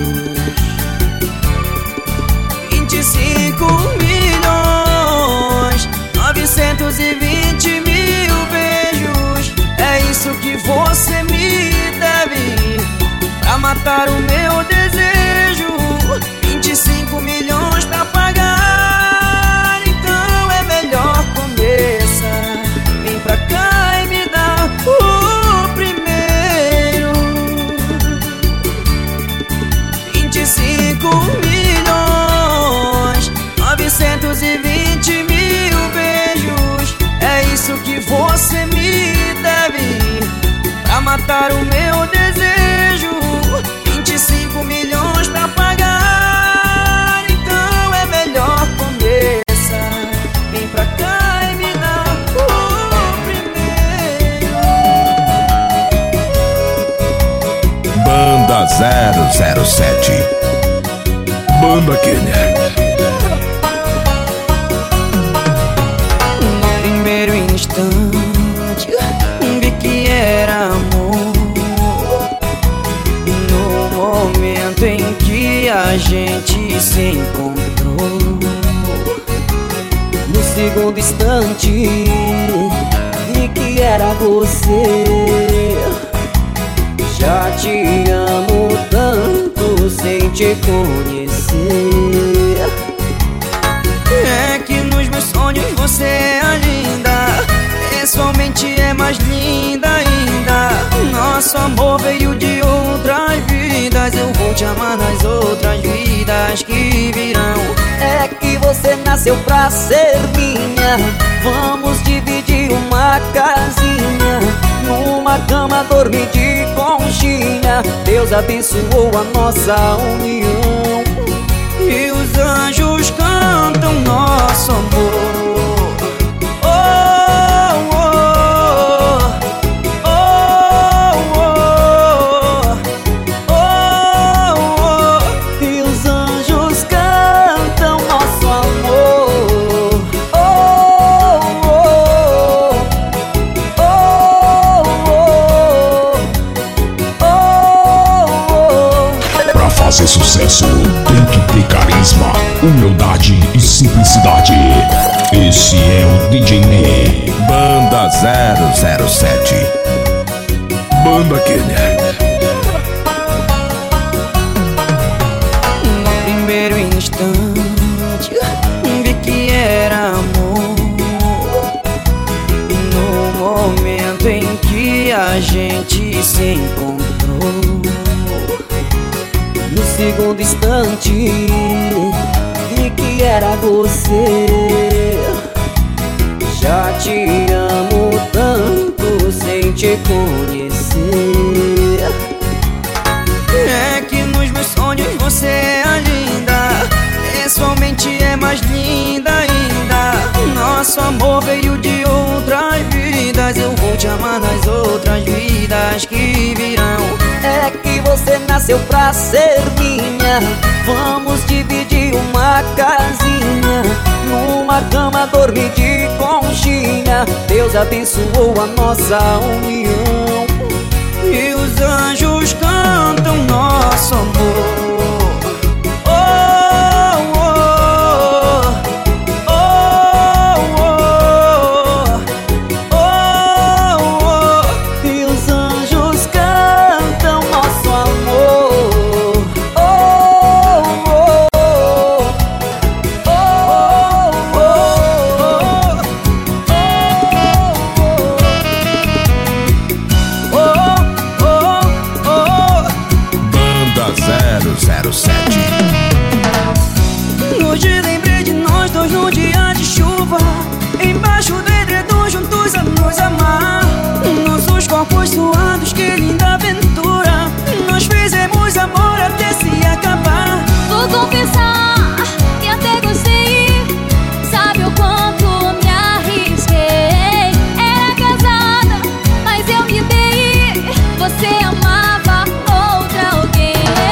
25 milhões, 920 mil beijos. É isso que você me deve, pra matar o meu desejo. 25 milhões pra pagar, então é melhor começar. Vem pra cá e me dá o primeiro. 25 milhões, 920 mil beijos. É isso que você me deve, pra matar o meu desejo. 25 milhões pra pagar, então é melhor começar. Vem pra cá e me dá o primeiro. Banda 007. Banda Kenner. segundo instante vi que era você. Já te amo tanto sem te conhecer. É que nos meus sonhos você é a linda, pessoalmente é mais linda ainda. Nosso amor veio de outras vidas, eu vou te amar nas outras vidas que virão. É que você nasceu pra ser minha, vamos dividir uma casinha, numa cama dormir de conchinha. Deus abençoou a nossa união e os anjos cantam nosso amor. Fazer sucesso tem que ter carisma, humildade e simplicidade. Esse é o DJ Ney. Banda 007. Banda Kenner. No primeiro instante vi que era amor, no momento em que a gente se encontrou. No segundo instante vi que era você. Já te amo tanto sem te conhecer. É que nos meus sonhos você é a linda, pessoalmente é mais linda ainda. Nosso amor veio de outras vidas, eu vou te amar nas outras vidas que virão. É que você nasceu pra ser minha, vamos dividir uma casinha, numa cama dormir de conchinha. Deus abençoou a nossa união e os anjos cantam nosso amor. Hoje lembrei de nós dois num dia de chuva, embaixo do edredom juntos a nos amar. Nossos corpos suados, que linda aventura, nós fizemos amor até se acabar. Vou confessar que até gostei, sabe o quanto me arrisquei. Era casada, mas eu me dei, você amava outra alguém.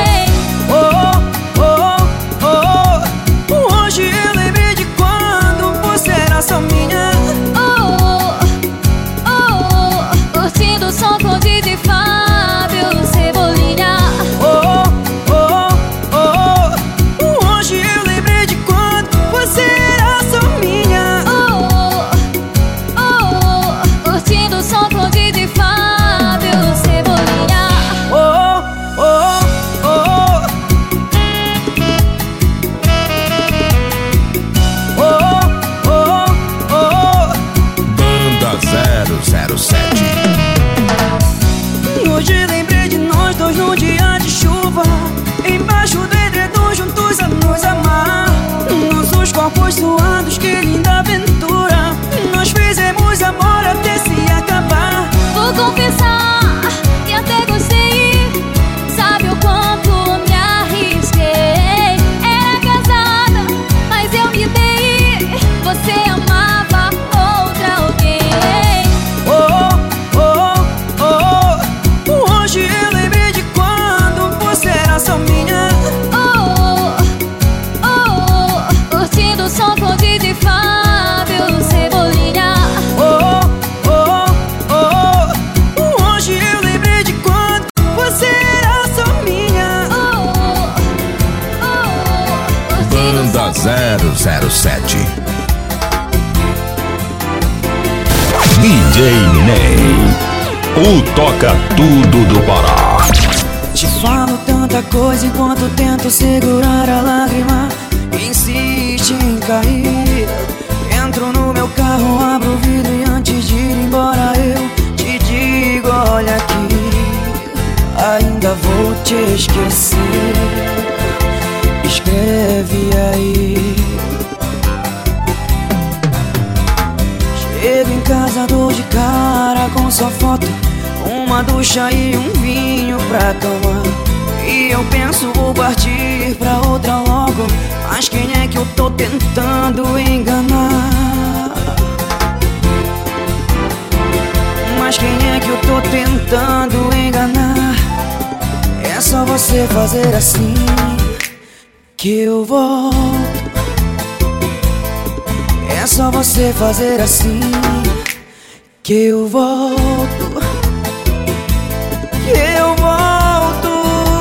Hoje eu lembrei de quando você era só minha. Curtindo o som com DJ Fábio Cebolinha. Hoje eu lembrei de quando você era só minha. Curtindo o som com DJ Fábio Cebolinha. Banda 007. Hoje lembrei de nós dois num dia de chuva, embaixo do edredom juntos a nos amar. Nossos corpos suados, que linda aventura, nós fizemos amor até se acabar. Vou confessar que até gostei, sabe o quanto me arrisquei. Era casada, mas eu me dei, você amava outra alguém. Hoje eu lembrei de quando você era só minha. Curtindo o som com DJ Fábio Cebolinha. Hoje eu lembrei de quando você era só minha. Banda 007. DJ Ney, o toca tudo do Pará. Te falo tanta coisa enquanto tento segurar a lágrima. Insiste em cair. Entro no meu carro, abro o vidro e antes de ir embora eu te digo, olha aqui, ainda vou te esquecer. Escreve aí. Chego em casa, dou de cara com sua foto, uma ducha e um vinho pra acalmar. E eu penso, vou partir pra outra logo, mas quem é que eu tô tentando enganar? Mas quem é que eu tô tentando enganar? É só você fazer assim que eu volto. É só você fazer assim que eu volto. Que eu volto.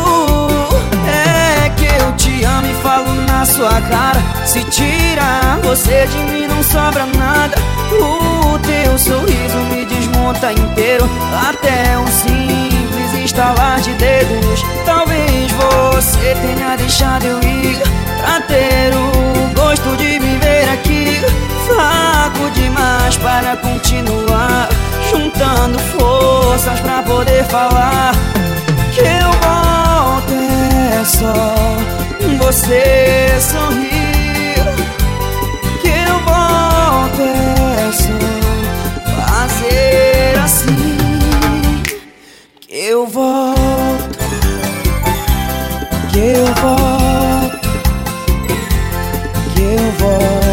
É que eu te amo e falo na sua cara. Se tirar você de mim não sobra nada. O teu sorriso me desmonta inteiro, até um simples estalar de dedos. Talvez você tenha deixado eu ir pra ter o gosto de viver aqui. Fraco demais para continuar, juntando forças pra poder falar. Que eu volto é só você sorrir. Que eu volto é só fazer assim. Que eu volto. Que eu volto. Que eu volto.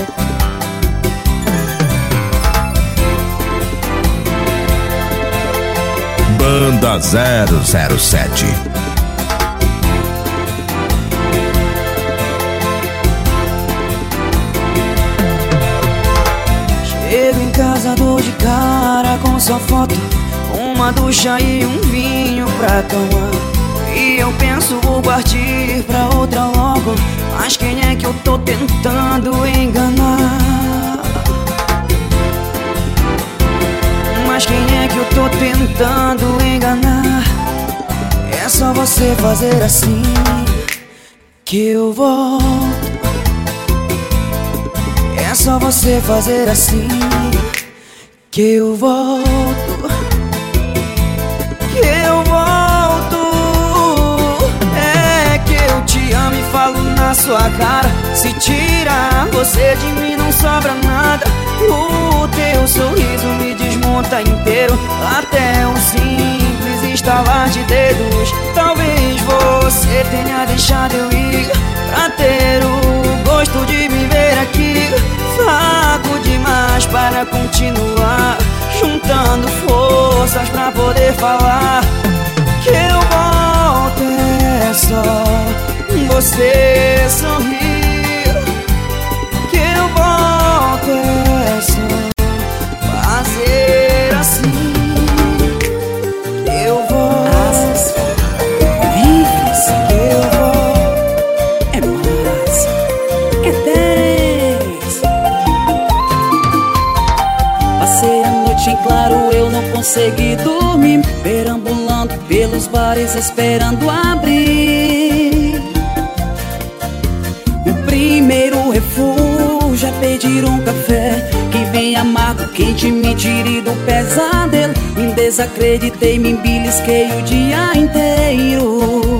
Banda 007. Chego em casa, dou de cara com sua foto, uma ducha e um vinho pra acalmar. E eu penso, vou partir pra outra logo, mas quem é que eu tô tentando enganar? Mas quem é que eu tô tentando enganar? É só você fazer assim que eu volto. É só você fazer assim que eu volto. Que eu volto. É que eu te amo e falo na sua cara. Se tirar você de mim não sobra nada. O teu sorriso me desmonta inteiro, até um simples estalar de dedos. Talvez você tenha deixado eu ir pra ter o gosto de viver aqui. Fraco demais para continuar, juntando forças pra poder falar. Que eu volto é só você sorrir. Que eu volto é só fazer assim. Eu vou asas livres. Que eu vou é massa, é 10. Passei a noite em claro, eu não consegui dormir, perambulando pelos bares esperando abrir. O primeiro refúgio é pedir um café que vem amargo, quente, me tire do pesadelo. Me desacreditei, me belisquei o dia inteiro,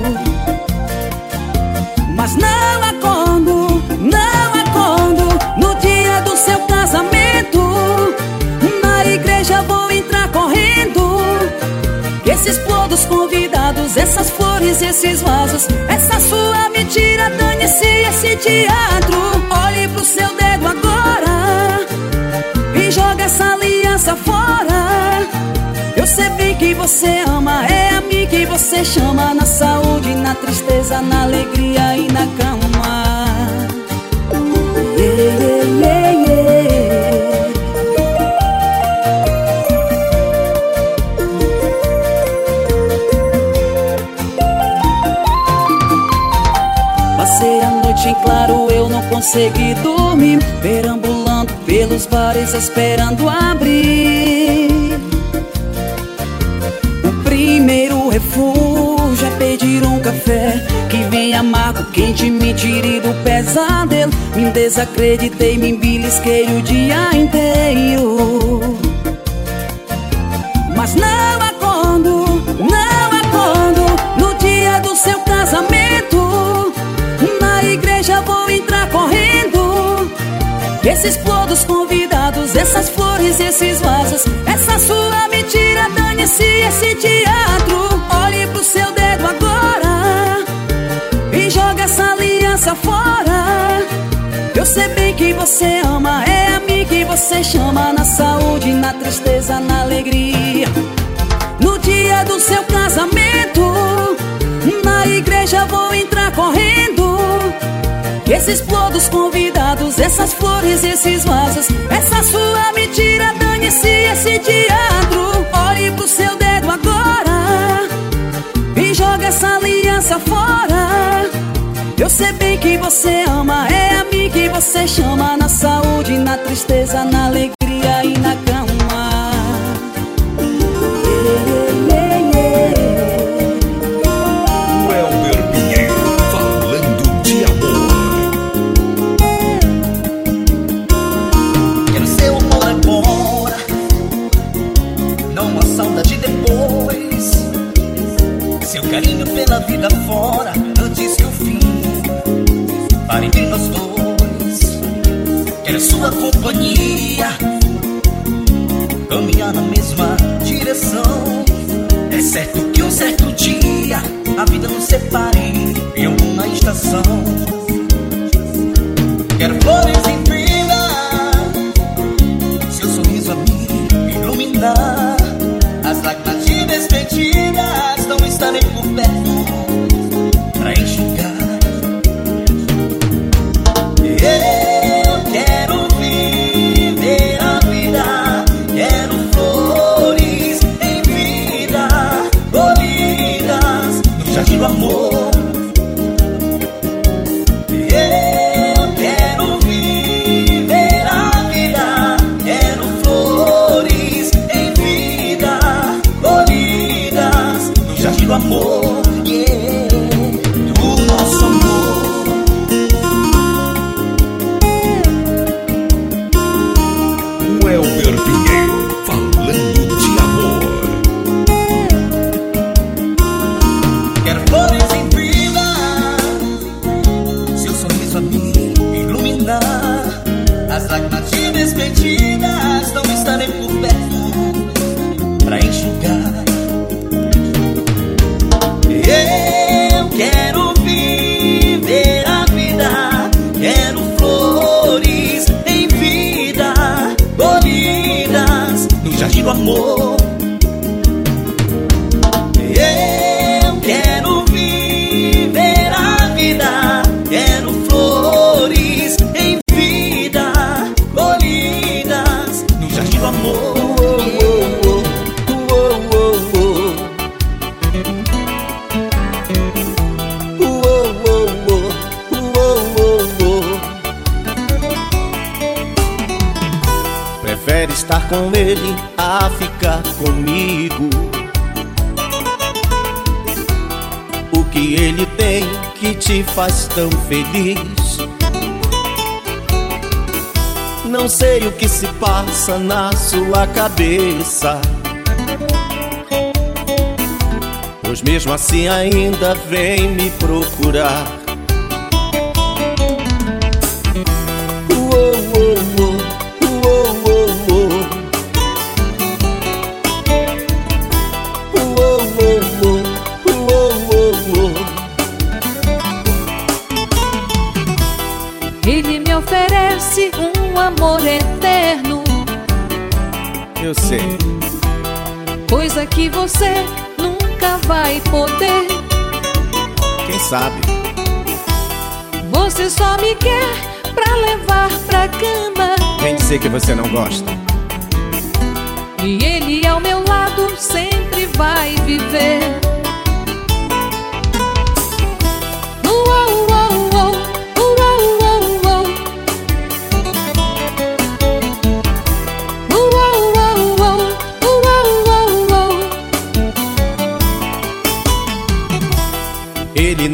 mas não acordo, não acordo no dia do seu casamento. Na igreja vou entrar correndo, que esses todos convidados, essas flores, esses vasos, essa sua mentira, dane-se esse teatro. Olhe pro seu dedo agora e joga essa aliança fora. Eu sei bem que você ama, é a mim que você chama, na saúde, na tristeza, na alegria e na cama. Yeah, yeah, yeah, yeah. Passei a noite em claro, eu não consegui dormir, perambulando pelos bares esperando abrir. O primeiro refúgio é pedir um café que vem amargo, quente, me tire do pesadelo. Me desacreditei, me belisquei o dia inteiro, mas não acordo, não acordo no dia do seu casamento. Na igreja vou entrar correndo. Esses flores convidados, essas flores, esses vasos, essa sua mentira, dane-se esse teatro. Olhe pro seu dedo agora e joga essa aliança fora. Eu sei bem que você ama, é a mim que você chama. Na saúde, na tristeza, na alegria. No dia do seu casamento, na igreja vou entrar correndo. Esses flores convidados, essas flores, esses vasos, essa sua mentira, dane-se esse teatro. Olhe pro seu dedo agora e joga essa aliança fora. Eu sei bem que você ama, é a mim que você chama. Na saúde, na tristeza, na alegria e na cama. Welber Pinheiro, falando de amor. Quero seu amor agora, não a saudade depois. Seu carinho pela vida fora, antes que o fim pare entre nós dois. Quero sua companhia, caminhar na mesma direção. É certo que um certo dia a vida nos separe em alguma estação. Quero flores em vida, seu sorriso a me iluminar. As lágrimas de despedidas não estarei por perto pra enxugar. Eu quero viver a vida, quero flores em vida, colhidas no jardim do amor. Eu quero viver a vida, quero flores em vida, colhidas no jardim do amor. Do nosso amor. Welber Pinheiro, falando de amor. Quero flores em vida, seu sorriso a me iluminar. As lágrimas de despedidas não estarei por perto pra enxugar. Eu quero viver a vida, quero flores em vida, colhidas no jardim do amor. Eu quero viver a vida, quero flores em vida, colhidas no jardim do amor. Prefere estar com ele a ficar comigo. O que ele tem que te faz tão feliz? Não sei o que se passa na sua cabeça, pois mesmo assim ainda vem me procurar. Ele me oferece um amor eterno. Eu sei. Coisa que você nunca vai poder. Quem sabe? Você só me quer pra levar pra cama. Vem dizer que você não gosta. E ele ao meu lado sempre vai viver.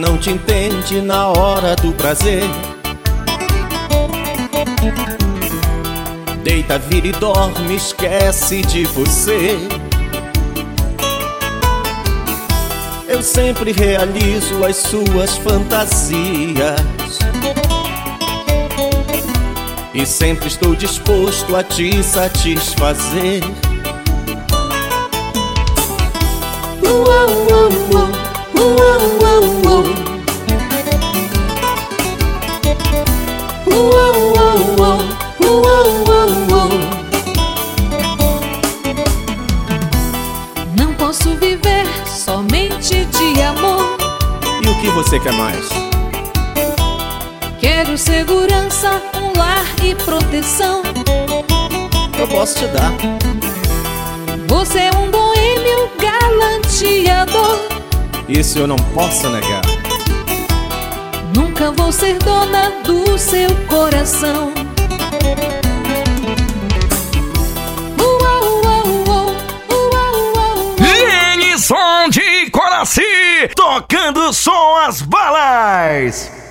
não te entende na hora do prazer. Deita, vira e dorme, esquece de você. Eu sempre realizo as suas fantasias e sempre estou disposto a te satisfazer. Não posso viver somente de amor. E o que você quer mais? Quero segurança, um lar e proteção. Eu posso te dar. Você é um boêmio galanteador. Isso eu não posso negar. Nunca vou ser dona do seu coração. Lenison de Coraci, tocando som as balas.